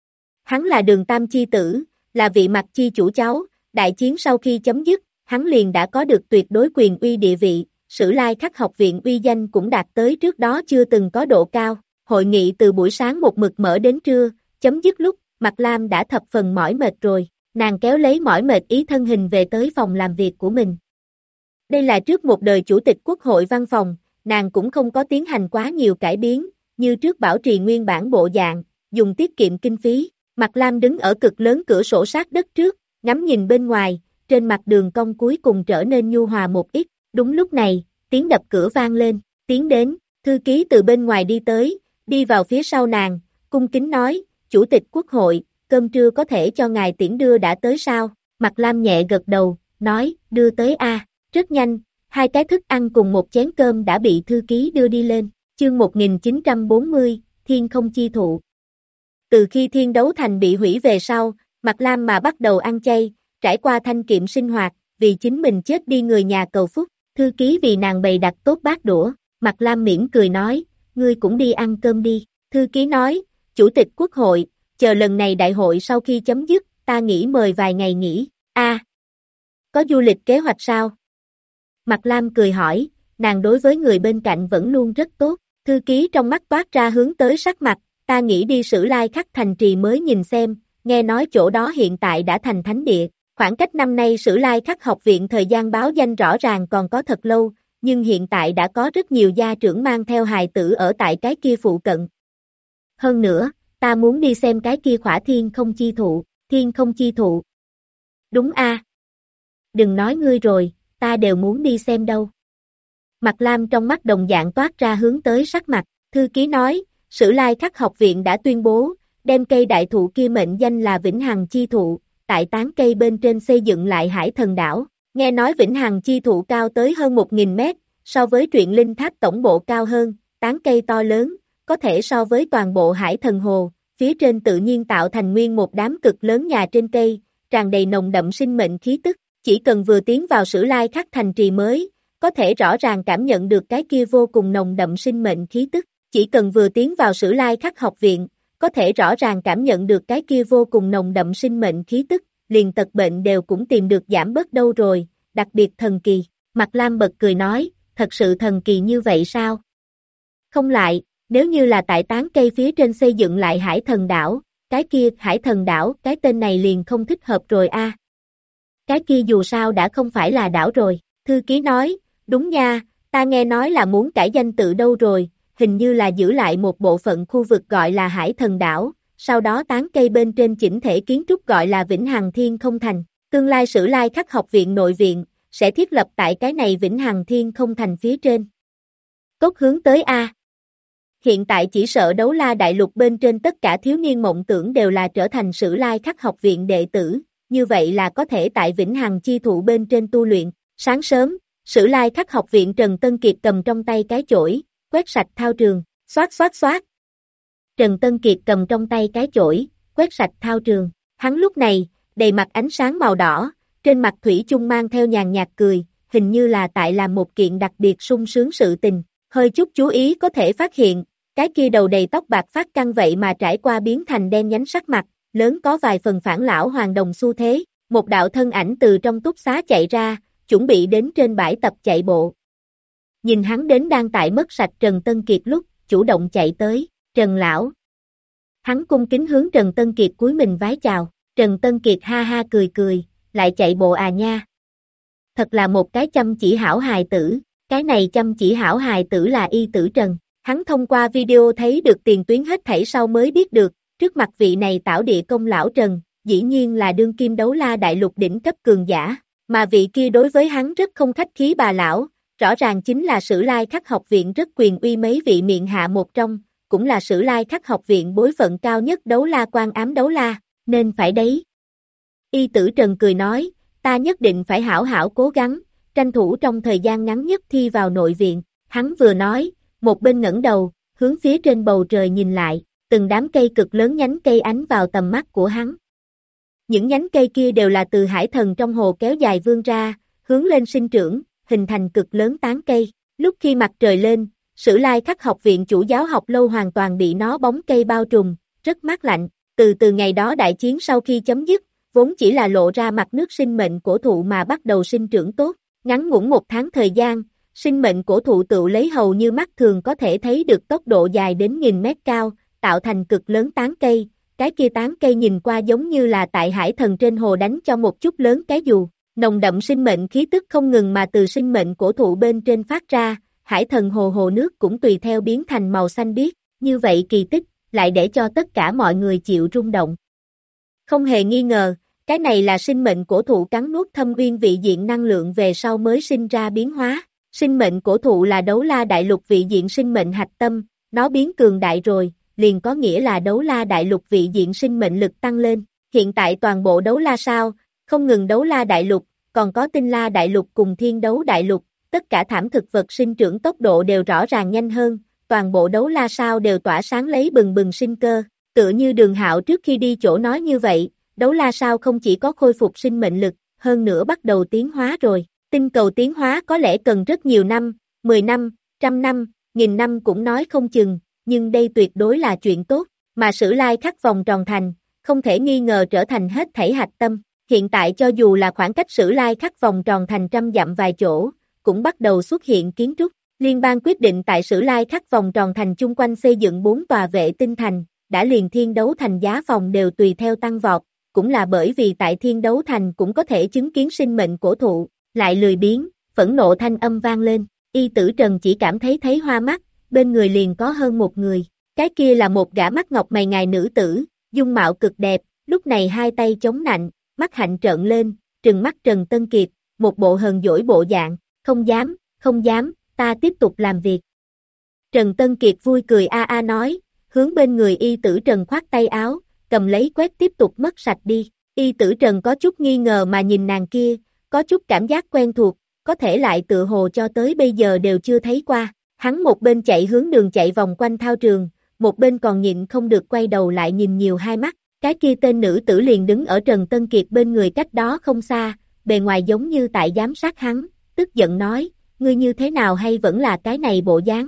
Hắn là Đường Tam chi tử, là vị Mạc chi chủ cháu, đại chiến sau khi chấm dứt, hắn liền đã có được tuyệt đối quyền uy địa vị, Sử Lai Khắc học viện uy danh cũng đạt tới trước đó chưa từng có độ cao. Hội nghị từ buổi sáng một mực mở đến trưa, chấm dứt lúc, Mạc Lam đã thập phần mỏi mệt rồi, nàng kéo lấy mỏi mệt ý thân hình về tới phòng làm việc của mình. Đây là trước một đời chủ tịch quốc hội văn phòng, nàng cũng không có tiến hành quá nhiều cải biến, như trước bảo trì nguyên bản bộ dạng, dùng tiết kiệm kinh phí. Mạc Lam đứng ở cực lớn cửa sổ sát đất trước, ngắm nhìn bên ngoài, trên mặt đường cong cuối cùng trở nên nhu hòa một ít. Đúng lúc này, tiếng đập cửa vang lên, tiến đến, thư ký từ bên ngoài đi tới, đi vào phía sau nàng, cung kính nói, Chủ tịch Quốc hội, cơm trưa có thể cho ngài tiễn đưa đã tới sao? Mạc Lam nhẹ gật đầu, nói, đưa tới a. Rất nhanh, hai cái thức ăn cùng một chén cơm đã bị thư ký đưa đi lên. Chương 1940, Thiên Không Chi Thụ. Từ khi Thiên Đấu Thành bị hủy về sau, Mạc Lam mà bắt đầu ăn chay, trải qua thanh kiệm sinh hoạt, vì chính mình chết đi người nhà cầu phúc, thư ký vì nàng bày đặt tốt bát đũa, Mạc Lam mỉm cười nói, ngươi cũng đi ăn cơm đi. Thư ký nói, Chủ tịch Quốc hội, chờ lần này đại hội sau khi chấm dứt, ta nghĩ mời vài ngày nghỉ. Có du lịch kế hoạch sao? Mạc Lam cười hỏi, nàng đối với người bên cạnh vẫn luôn rất tốt. Thư ký trong mắt toát ra hướng tới sắc mặt, ta nghĩ đi Sử Lai Khắc thành trì mới nhìn xem, nghe nói chỗ đó hiện tại đã thành thánh địa. Khoảng cách năm nay Sử Lai Khắc học viện thời gian báo danh rõ ràng còn có thật lâu, nhưng hiện tại đã có rất nhiều gia trưởng mang theo hài tử ở tại cái kia phụ cận. Hơn nữa, ta muốn đi xem cái kia khỏa thiên không chi thụ, Thiên Không Chi Thụ. Đúng a. Đừng nói ngươi rồi, ta đều muốn đi xem đâu. Mạc Lam trong mắt đồng dạng toát ra hướng tới sắc mặt, thư ký nói, Sử Lai Khắc học viện đã tuyên bố, đem cây đại thụ kia mệnh danh là Vĩnh Hằng Chi Thụ, tại tán cây bên trên xây dựng lại Hải Thần đảo. Nghe nói Vĩnh Hằng Chi Thụ cao tới hơn 1000 mét, so với Truyện Linh Tháp tổng bộ cao hơn, tán cây to lớn, có thể so với toàn bộ Hải Thần Hồ, phía trên tự nhiên tạo thành nguyên một đám cực lớn nhà trên cây, tràn đầy nồng đậm sinh mệnh khí tức, chỉ cần vừa tiến vào Sử Lai Khắc thành trì mới, có thể rõ ràng cảm nhận được cái kia vô cùng nồng đậm sinh mệnh khí tức, chỉ cần vừa tiến vào Sử Lai Khắc học viện, có thể rõ ràng cảm nhận được cái kia vô cùng nồng đậm sinh mệnh khí tức, liền tật bệnh đều cũng tìm được giảm bớt đâu rồi, đặc biệt thần kỳ. Mạc Lam bật cười nói, thật sự thần kỳ như vậy sao? Không lại, nếu như là tại tán cây phía trên xây dựng lại Hải Thần đảo, cái kia Hải Thần đảo, cái tên này liền không thích hợp rồi a. Cái kia dù sao đã không phải là đảo rồi, thư ký nói, đúng nha, ta nghe nói là muốn cải danh tự đâu rồi, hình như là giữ lại một bộ phận khu vực gọi là Hải Thần đảo, sau đó tán cây bên trên chỉnh thể kiến trúc gọi là Vĩnh Hằng Thiên Không Thành, tương lai Sử Lai Khắc học viện nội viện, sẽ thiết lập tại cái này Vĩnh Hằng Thiên Không Thành phía trên. Tốt hướng tới a. Hiện tại chỉ sợ Đấu La Đại Lục bên trên tất cả thiếu niên mộng tưởng đều là trở thành Sử Lai Khắc học viện đệ tử, như vậy là có thể tại Vĩnh Hằng Chi Thụ bên trên tu luyện. Sáng sớm, Sử Lai Khắc học viện Trần Tân Kiệt cầm trong tay cái chổi, quét sạch thao trường, xoát xoát xoát. Trần Tân Kiệt cầm trong tay cái chổi, quét sạch thao trường. Hắn lúc này, đầy mặt ánh sáng màu đỏ, trên mặt thủy chung mang theo nhàn nhạt cười, hình như là tại làm một kiện đặc biệt sung sướng sự tình. Hơi chút chú ý có thể phát hiện, cái kia đầu đầy tóc bạc phát căng vậy mà trải qua biến thành đen nhánh sắc mặt, lớn có vài phần phản lão hoàng đồng xu thế, một đạo thân ảnh từ trong túc xá chạy ra, chuẩn bị đến trên bãi tập chạy bộ. Nhìn hắn đến đang tại mất sạch Trần Tân Kiệt lúc, chủ động chạy tới, Trần lão. Hắn cung kính hướng Trần Tân Kiệt cúi mình vái chào, Trần Tân Kiệt ha ha cười cười, lại chạy bộ à nha. Thật là một cái chăm chỉ hảo hài tử, cái này chăm chỉ hảo hài tử là Y Tử Trần. Hắn thông qua video thấy được tiền tuyến hết thảy sau mới biết được, trước mặt vị này tảo địa công lão Trần, dĩ nhiên là đương kim đấu la đại lục đỉnh cấp cường giả, mà vị kia đối với hắn rất không khách khí bà lão, rõ ràng chính là Sử Lai Khắc học viện rất quyền uy mấy vị miệng hạ một trong, cũng là Sử Lai Khắc học viện bối phận cao nhất đấu la quan ám đấu la, nên phải đấy. Y Tử Trần cười nói, ta nhất định phải hảo hảo cố gắng, tranh thủ trong thời gian ngắn nhất thi vào nội viện, hắn vừa nói, một bên ngẩng đầu, hướng phía trên bầu trời nhìn lại, từng đám cây cực lớn nhánh cây ánh vào tầm mắt của hắn. Những nhánh cây kia đều là từ hải thần trong hồ kéo dài vươn ra, hướng lên sinh trưởng, hình thành cực lớn tán cây. Lúc khi mặt trời lên, Sử Lai Khắc học viện chủ giáo học lâu hoàn toàn bị nó bóng cây bao trùm, rất mát lạnh. Từ ngày đó đại chiến sau khi chấm dứt, vốn chỉ là lộ ra mặt nước sinh mệnh cổ thụ mà bắt đầu sinh trưởng tốt. Ngắn ngủn một tháng thời gian, sinh mệnh cổ thụ tự lấy hầu như mắt thường có thể thấy được tốc độ dài đến nghìn mét cao, tạo thành cực lớn tán cây. Cái kia tán cây nhìn qua giống như là tại hải thần trên hồ đánh cho một chút lớn cái dù. Nồng đậm sinh mệnh khí tức không ngừng mà từ sinh mệnh cổ thụ bên trên phát ra, hải thần hồ nước cũng tùy theo biến thành màu xanh biếc, như vậy kỳ tích, lại để cho tất cả mọi người chịu rung động. Không hề nghi ngờ, cái này là sinh mệnh cổ thụ cắn nuốt thâm uyên vị diện năng lượng về sau mới sinh ra biến hóa. Sinh mệnh cổ thụ là đấu la đại lục vị diện sinh mệnh hạch tâm, nó biến cường đại rồi, liền có nghĩa là đấu la đại lục vị diện sinh mệnh lực tăng lên. Hiện tại toàn bộ đấu la sao, không ngừng đấu la đại lục, còn có tinh la đại lục cùng thiên đấu đại lục, tất cả thảm thực vật sinh trưởng tốc độ đều rõ ràng nhanh hơn, toàn bộ đấu la sao đều tỏa sáng lấy bừng bừng sinh cơ, tựa như Đường Hạo trước khi đi chỗ nói như vậy, đấu la sao không chỉ có khôi phục sinh mệnh lực, hơn nữa bắt đầu tiến hóa rồi. Tinh cầu tiến hóa có lẽ cần rất nhiều năm, 10 năm, 100 năm, 1000 năm cũng nói không chừng, nhưng đây tuyệt đối là chuyện tốt, mà Sử Lai Khắc vòng tròn thành, không thể nghi ngờ trở thành hết thảy hạch tâm. Hiện tại cho dù là khoảng cách Sử Lai Khắc vòng tròn thành trăm dặm vài chỗ, cũng bắt đầu xuất hiện kiến trúc. Liên bang quyết định tại Sử Lai Khắc vòng tròn thành chung quanh xây dựng 4 tòa vệ tinh thành, đã liền thiên đấu thành giá phòng đều tùy theo tăng vọt, cũng là bởi vì tại thiên đấu thành cũng có thể chứng kiến sinh mệnh cổ thụ. Lại lười biếng, phẫn nộ thanh âm vang lên, Y Tử Trần chỉ cảm thấy hoa mắt, bên người liền có hơn một người, cái kia là một gã mắt ngọc mày ngài nữ tử, dung mạo cực đẹp, lúc này hai tay chống nạnh, mắt hạnh trợn lên, trừng mắt Trần Tân Kiệt, một bộ hờn dỗi bộ dạng, không dám, ta tiếp tục làm việc. Trần Tân Kiệt vui cười a nói, hướng bên người Y Tử Trần khoát tay áo, cầm lấy quét tiếp tục mất sạch đi, Y Tử Trần có chút nghi ngờ mà nhìn nàng kia, có chút cảm giác quen thuộc, có thể lại tựa hồ cho tới bây giờ đều chưa thấy qua. Hắn một bên chạy hướng đường chạy vòng quanh thao trường, một bên còn nhịn không được quay đầu lại nhìn nhiều hai mắt. Cái kia tên nữ tử liền đứng ở Trần Tân Kiệt bên người cách đó không xa, bề ngoài giống như tại giám sát hắn, tức giận nói, ngươi như thế nào hay vẫn là cái này bộ dáng?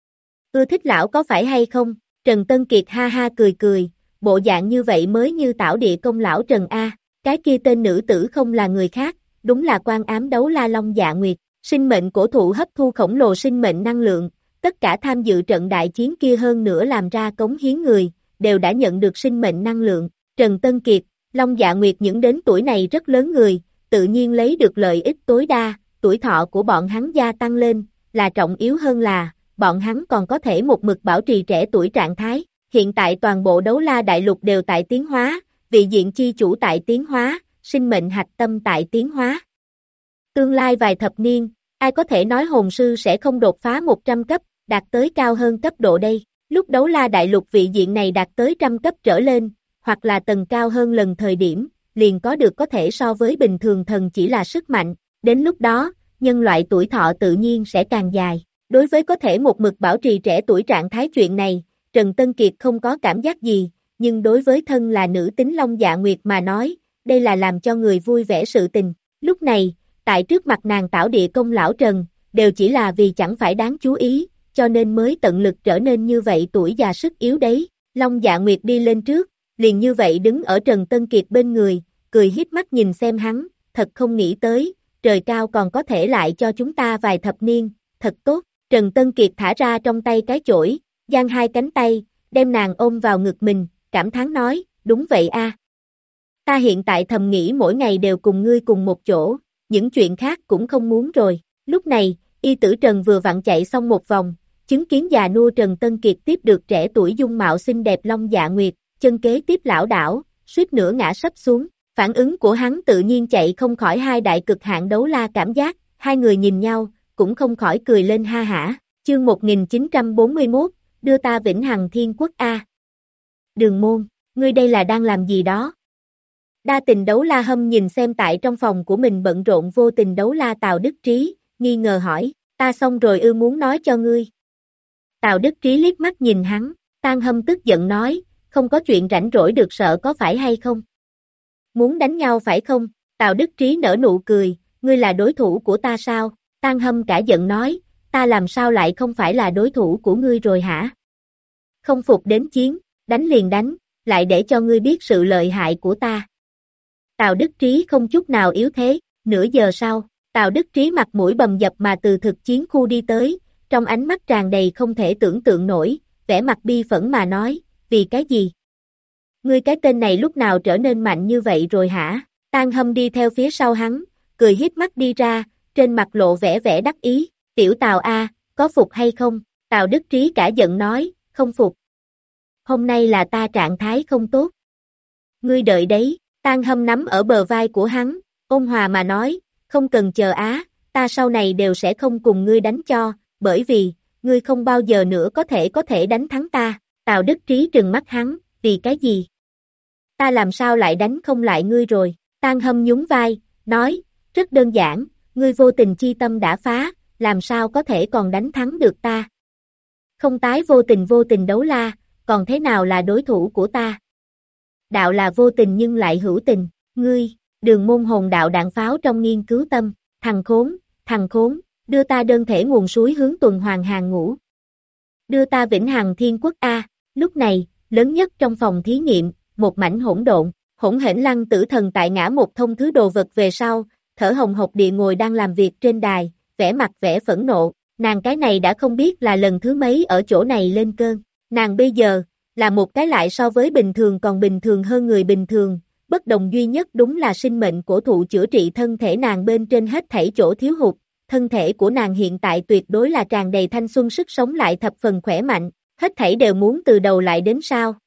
Ưa thích lão có phải hay không? Trần Tân Kiệt ha ha cười, bộ dạng như vậy mới như tảo địa công lão Trần A. Cái kia tên nữ tử không là người khác, đúng là quan ám đấu la Long Dạ Nguyệt. Sinh mệnh cổ thụ hấp thu khổng lồ sinh mệnh năng lượng, tất cả tham dự trận đại chiến kia hơn nữa làm ra cống hiến người, đều đã nhận được sinh mệnh năng lượng. Trần Tân Kiệt, Long Dạ Nguyệt những đến tuổi này rất lớn người, tự nhiên lấy được lợi ích tối đa, tuổi thọ của bọn hắn gia tăng lên, là trọng yếu hơn là, bọn hắn còn có thể một mực bảo trì trẻ tuổi trạng thái. Hiện tại toàn bộ đấu la đại lục đều tại tiến hóa, vị diện chi chủ tại tiến hóa, sinh mệnh hạch tâm tại tiến hóa. Tương lai vài thập niên, ai có thể nói hồn sư sẽ không đột phá 100 cấp, đạt tới cao hơn cấp độ đây. Lúc đấu la đại lục vị diện này đạt tới 100 cấp trở lên, hoặc là tầng cao hơn lần thời điểm, liền có được có thể so với bình thường thần chỉ là sức mạnh. Đến lúc đó, nhân loại tuổi thọ tự nhiên sẽ càng dài. Đối với có thể một mực bảo trì trẻ tuổi trạng thái chuyện này, Trần Tân Kiệt không có cảm giác gì, nhưng đối với thân là nữ tính Long Dạ Nguyệt mà nói, đây là làm cho người vui vẻ sự tình. Lúc này, tại trước mặt nàng tảo địa công lão Trần, đều chỉ là vì chẳng phải đáng chú ý, cho nên mới tận lực trở nên như vậy tuổi già sức yếu đấy. Long Dạ Nguyệt đi lên trước, liền như vậy đứng ở Trần Tân Kiệt bên người, cười híp mắt nhìn xem hắn, thật không nghĩ tới, trời cao còn có thể lại cho chúng ta vài thập niên, thật tốt. Trần Tân Kiệt thả ra trong tay cái chổi, giang hai cánh tay, đem nàng ôm vào ngực mình, cảm thán nói, đúng vậy a. Ta hiện tại thầm nghĩ mỗi ngày đều cùng ngươi cùng một chỗ, những chuyện khác cũng không muốn rồi. Lúc này, y tử Trần vừa vặn chạy xong một vòng, chứng kiến già nua Trần Tân Kiệt tiếp được trẻ tuổi dung mạo xinh đẹp Long Dạ Nguyệt, chân kế tiếp lảo đảo, suýt nữa ngã sấp xuống. Phản ứng của hắn tự nhiên chạy không khỏi hai đại cực hạn đấu la cảm giác, hai người nhìn nhau, cũng không khỏi cười lên ha hả. Chương 1941, đưa ta vĩnh hằng thiên quốc A. Đường Môn, ngươi đây là đang làm gì đó? Đa tình đấu la Hâm nhìn xem tại trong phòng của mình bận rộn vô tình đấu la Tào Đức Trí, nghi ngờ hỏi, ta xong rồi muốn nói cho ngươi. Tào Đức Trí liếc mắt nhìn hắn, Tang Hâm tức giận nói, không có chuyện rảnh rỗi được sợ có phải hay không? Muốn đánh nhau phải không? Tào Đức Trí nở nụ cười, ngươi là đối thủ của ta sao? Tang Hâm cả giận nói, ta làm sao lại không phải là đối thủ của ngươi rồi hả? Không phục đến chiến, đánh liền đánh, lại để cho ngươi biết sự lợi hại của ta. Tào Đức Trí không chút nào yếu thế, nửa giờ sau, Tào Đức Trí mặt mũi bầm dập mà từ thực chiến khu đi tới, trong ánh mắt tràn đầy không thể tưởng tượng nổi, vẻ mặt bi phẫn mà nói, vì cái gì? Ngươi cái tên này lúc nào trở nên mạnh như vậy rồi hả? Tang Hâm đi theo phía sau hắn, cười híp mắt đi ra, trên mặt lộ vẻ vẻ đắc ý, tiểu Tào A, có phục hay không? Tào Đức Trí cả giận nói, không phục. Hôm nay là ta trạng thái không tốt. Ngươi đợi đấy, Tang Hâm nắm ở bờ vai của hắn, ôn hòa mà nói, không cần chờ á, ta sau này đều sẽ không cùng ngươi đánh cho, bởi vì, ngươi không bao giờ nữa có thể đánh thắng ta. Tào Đức Trí trừng mắt hắn, vì cái gì? Ta làm sao lại đánh không lại ngươi rồi? Tang Hâm nhún vai, nói, rất đơn giản, ngươi vô tình chi tâm đã phá, làm sao có thể còn đánh thắng được ta? Không tái vô tình đấu la, còn thế nào là đối thủ của ta? Đạo là vô tình nhưng lại hữu tình, ngươi, Đường Môn hồn đạo đạn pháo trong nghiên cứu tâm, thằng khốn, đưa ta đơn thể nguồn suối hướng tuần hoàn hàng ngũ. Đưa ta vĩnh hằng thiên quốc A, lúc này, lớn nhất trong phòng thí nghiệm, một mảnh hỗn độn, hỗn hển Lăng Tử Thần tại ngã một thông thứ đồ vật về sau, thở hồng hộc địa ngồi đang làm việc trên đài, vẻ mặt vẻ phẫn nộ, nàng cái này đã không biết là lần thứ mấy ở chỗ này lên cơn, nàng bây giờ, là một cái lại so với bình thường còn bình thường hơn người bình thường, bất đồng duy nhất đúng là sinh mệnh cổ thụ chữa trị thân thể nàng bên trên hết thảy chỗ thiếu hụt, thân thể của nàng hiện tại tuyệt đối là tràn đầy thanh xuân sức sống lại thập phần khỏe mạnh, hết thảy đều muốn từ đầu lại đến sao.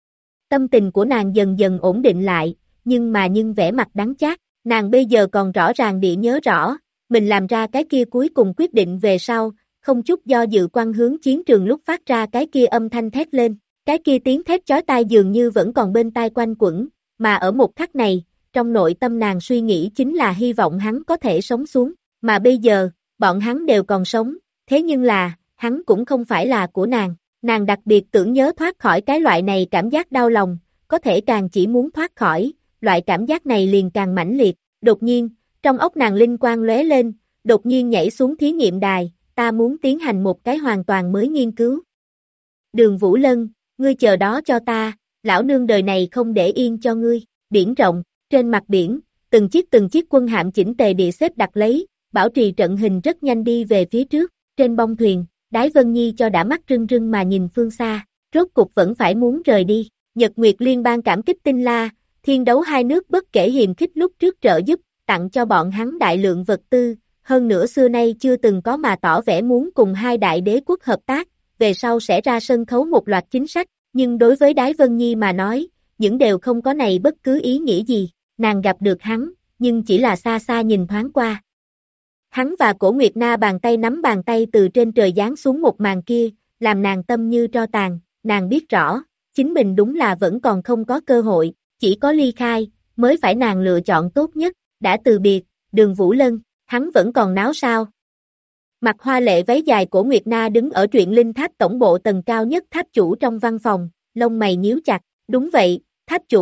Tâm tình của nàng dần dần ổn định lại, nhưng vẻ mặt đắng chát, nàng bây giờ còn rõ ràng địa nhớ rõ, mình làm ra cái kia cuối cùng quyết định về sau, không chút do dự quăng hướng chiến trường lúc phát ra cái kia âm thanh thét lên, cái kia tiếng thét chói tai dường như vẫn còn bên tai quanh quẩn, mà ở một khắc này, trong nội tâm nàng suy nghĩ chính là hy vọng hắn có thể sống xuống, mà bây giờ, bọn hắn đều còn sống, thế nhưng là, hắn cũng không phải là của nàng đặc biệt tưởng nhớ thoát khỏi cái loại này cảm giác đau lòng, có thể càng chỉ muốn thoát khỏi, loại cảm giác này liền càng mãnh liệt, đột nhiên, trong óc nàng linh quang lóe lên, đột nhiên nhảy xuống thí nghiệm đài, ta muốn tiến hành một cái hoàn toàn mới nghiên cứu. Đường Vũ Lân, ngươi chờ đó cho ta, lão nương đời này không để yên cho ngươi, biển rộng, trên mặt biển, từng chiếc quân hạm chỉnh tề địa xếp đặt lấy, bảo trì trận hình rất nhanh đi về phía trước, trên bông thuyền, Đái Vân Nhi cho đã mắt rưng rưng mà nhìn phương xa, rốt cục vẫn phải muốn rời đi, Nhật Nguyệt Liên bang cảm kích Tinh La, thiên đấu hai nước bất kể hiềm khích lúc trước trợ giúp, tặng cho bọn hắn đại lượng vật tư, hơn nữa xưa nay chưa từng có mà tỏ vẻ muốn cùng hai đại đế quốc hợp tác, về sau sẽ ra sân khấu một loạt chính sách, nhưng đối với Đái Vân Nhi mà nói, những đều không có này bất cứ ý nghĩa gì, nàng gặp được hắn, nhưng chỉ là xa xa nhìn thoáng qua. Hắn và Cổ Nguyệt Na bàn tay nắm bàn tay từ trên trời giáng xuống một màn kia, làm nàng tâm như tro tàn, nàng biết rõ, chính mình đúng là vẫn còn không có cơ hội, chỉ có ly khai, mới phải nàng lựa chọn tốt nhất, đã từ biệt, Đường Vũ Lân, hắn vẫn còn náo sao. Mặc hoa lệ váy dài Cổ Nguyệt Na đứng ở truyện linh tháp tổng bộ tầng cao nhất tháp chủ trong văn phòng, lông mày nhíu chặt, đúng vậy, tháp chủ,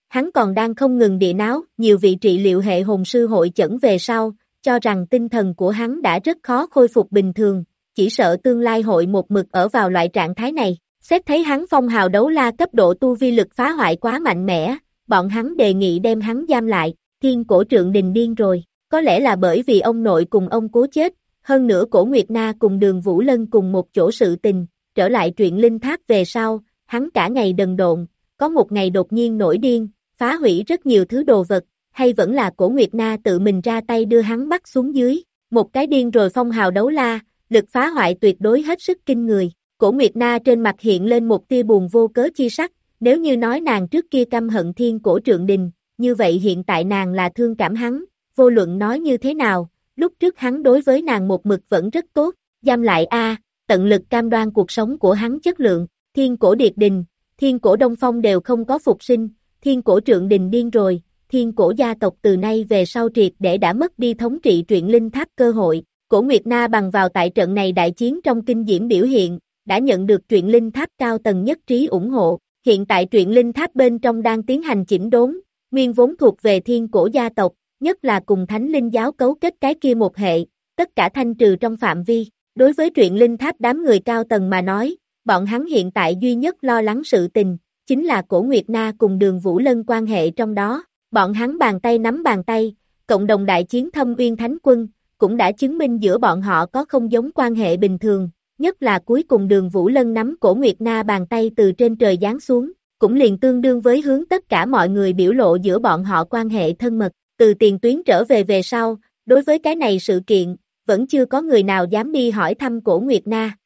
hắn còn đang không ngừng địa náo, nhiều vị trị liệu hệ hồn sư hội chẩn về sau, cho rằng tinh thần của hắn đã rất khó khôi phục bình thường, chỉ sợ tương lai hội một mực ở vào loại trạng thái này. Xét thấy hắn phong hào đấu la cấp độ tu vi lực phá hoại quá mạnh mẽ, bọn hắn đề nghị đem hắn giam lại. Thiên Cổ Trượng Đình điên rồi, có lẽ là bởi vì ông nội cùng ông cố chết, hơn nữa Cổ Nguyệt Na cùng Đường Vũ Lân cùng một chỗ sự tình, trở lại truyện linh tháp về sau, hắn cả ngày đần độn, có một ngày đột nhiên nổi điên, phá hủy rất nhiều thứ đồ vật, hay vẫn là Cổ Nguyệt Na tự mình ra tay đưa hắn bắt xuống dưới, một cái điên rồi phong hào đấu la, lực phá hoại tuyệt đối hết sức kinh người. Cổ Nguyệt Na trên mặt hiện lên một tia buồn vô cớ chi sắc, nếu như nói nàng trước kia căm hận Thiên Cổ Trượng Đình, như vậy hiện tại nàng là thương cảm hắn, vô luận nói như thế nào, lúc trước hắn đối với nàng một mực vẫn rất tốt, giam lại tận lực cam đoan cuộc sống của hắn chất lượng. Thiên Cổ Điệt Đình, Thiên Cổ Đông Phong đều không có phục sinh, Thiên Cổ Trượng Đình điên rồi, Thiên Cổ gia tộc từ nay về sau triệt để đã mất đi thống trị truyện linh tháp cơ hội. Cổ Nguyệt Na bằng vào tại trận này đại chiến trong kinh diễm biểu hiện, đã nhận được truyện linh tháp cao tầng nhất trí ủng hộ. Hiện tại truyện linh tháp bên trong đang tiến hành chỉnh đốn, nguyên vốn thuộc về Thiên Cổ gia tộc, nhất là cùng Thánh Linh giáo cấu kết cái kia một hệ, tất cả thanh trừ trong phạm vi. Đối với truyện linh tháp đám người cao tầng mà nói, bọn hắn hiện tại duy nhất lo lắng sự tình, chính là Cổ Nguyệt Na cùng Đường Vũ Lân quan hệ trong đó. Bọn hắn bàn tay nắm bàn tay, cộng đồng đại chiến Thâm Uyên Thánh Quân, cũng đã chứng minh giữa bọn họ có không giống quan hệ bình thường, nhất là cuối cùng Đường Vũ Lân nắm Cổ Nguyệt Na bàn tay từ trên trời giáng xuống, cũng liền tương đương với hướng tất cả mọi người biểu lộ giữa bọn họ quan hệ thân mật. Từ tiền tuyến trở về sau, đối với cái này sự kiện, vẫn chưa có người nào dám đi hỏi thăm Cổ Nguyệt Na.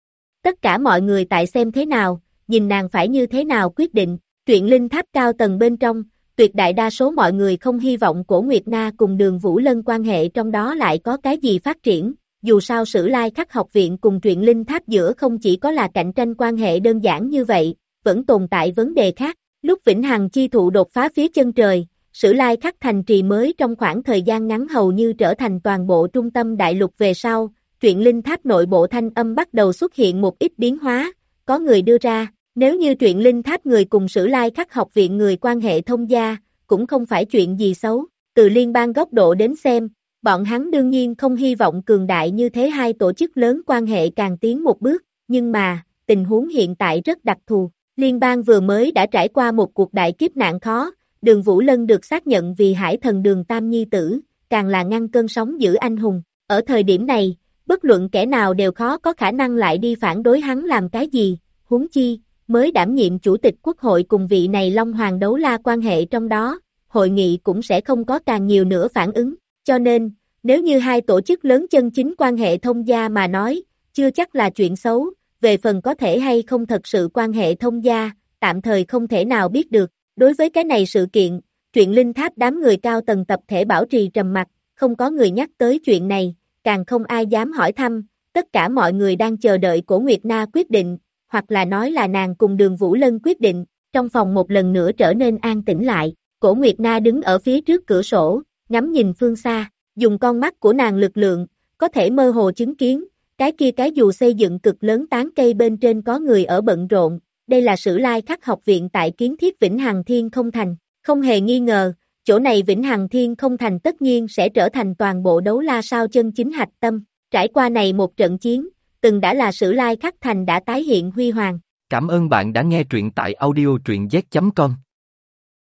Tất cả mọi người tại xem thế nào, nhìn nàng phải như thế nào quyết định. Truyện linh tháp cao tầng bên trong, tuyệt đại đa số mọi người không hy vọng Cổ Nguyệt Na cùng Đường Vũ Lân quan hệ trong đó lại có cái gì phát triển, dù sao Sử Lai Khắc học viện cùng truyện linh tháp giữa không chỉ có là cạnh tranh quan hệ đơn giản như vậy, vẫn tồn tại vấn đề khác. Lúc Vĩnh Hằng chi thụ đột phá phía chân trời, Sử Lai Khắc thành trì mới trong khoảng thời gian ngắn hầu như trở thành toàn bộ trung tâm đại lục về sau, truyện linh tháp nội bộ thanh âm bắt đầu xuất hiện một ít biến hóa, có người đưa ra, nếu như truyện linh tháp người cùng Sử Lai Khắc học viện người quan hệ thông gia, cũng không phải chuyện gì xấu, từ liên bang góc độ đến xem, bọn hắn đương nhiên không hy vọng cường đại như thế hai tổ chức lớn quan hệ càng tiến một bước, nhưng mà, tình huống hiện tại rất đặc thù, liên bang vừa mới đã trải qua một cuộc đại kiếp nạn khó, Đường Vũ Lân được xác nhận vì Hải Thần Đường Tam Nhi tử, càng là ngăn cơn sóng dữ anh hùng, ở thời điểm này, bất luận kẻ nào đều khó có khả năng lại đi phản đối hắn làm cái gì, huống chi, mới đảm nhiệm chủ tịch quốc hội cùng vị này Long Hoàng đấu la quan hệ trong đó, hội nghị cũng sẽ không có càng nhiều nữa phản ứng, cho nên, nếu như hai tổ chức lớn chân chính quan hệ thông gia mà nói, chưa chắc là chuyện xấu, về phần có thể hay không thật sự quan hệ thông gia, tạm thời không thể nào biết được. Đối với cái này sự kiện, truyện linh tháp đám người cao tầng tập thể bảo trì trầm mặc, không có người nhắc tới chuyện này, càng không ai dám hỏi thăm, tất cả mọi người đang chờ đợi Cổ Nguyệt Na quyết định, hoặc là nói là nàng cùng Đường Vũ Lân quyết định. Trong phòng một lần nữa trở nên an tĩnh lại, Cổ Nguyệt Na đứng ở phía trước cửa sổ, ngắm nhìn phương xa, dùng con mắt của nàng lực lượng, có thể mơ hồ chứng kiến, cái kia cái dù xây dựng cực lớn tán cây bên trên có người ở bận rộn. Đây là Sử Lai Khắc học viện tại kiến thiết Vĩnh Hằng Thiên Không Thành, không hề nghi ngờ, chỗ này Vĩnh Hằng Thiên Không Thành tất nhiên sẽ trở thành toàn bộ đấu la sao chân chính hạch tâm. Trải qua này một trận chiến, từng đã là Sử Lai Khắc thành đã tái hiện huy hoàng. Cảm ơn bạn đã nghe truyện tại audio truyện z.com.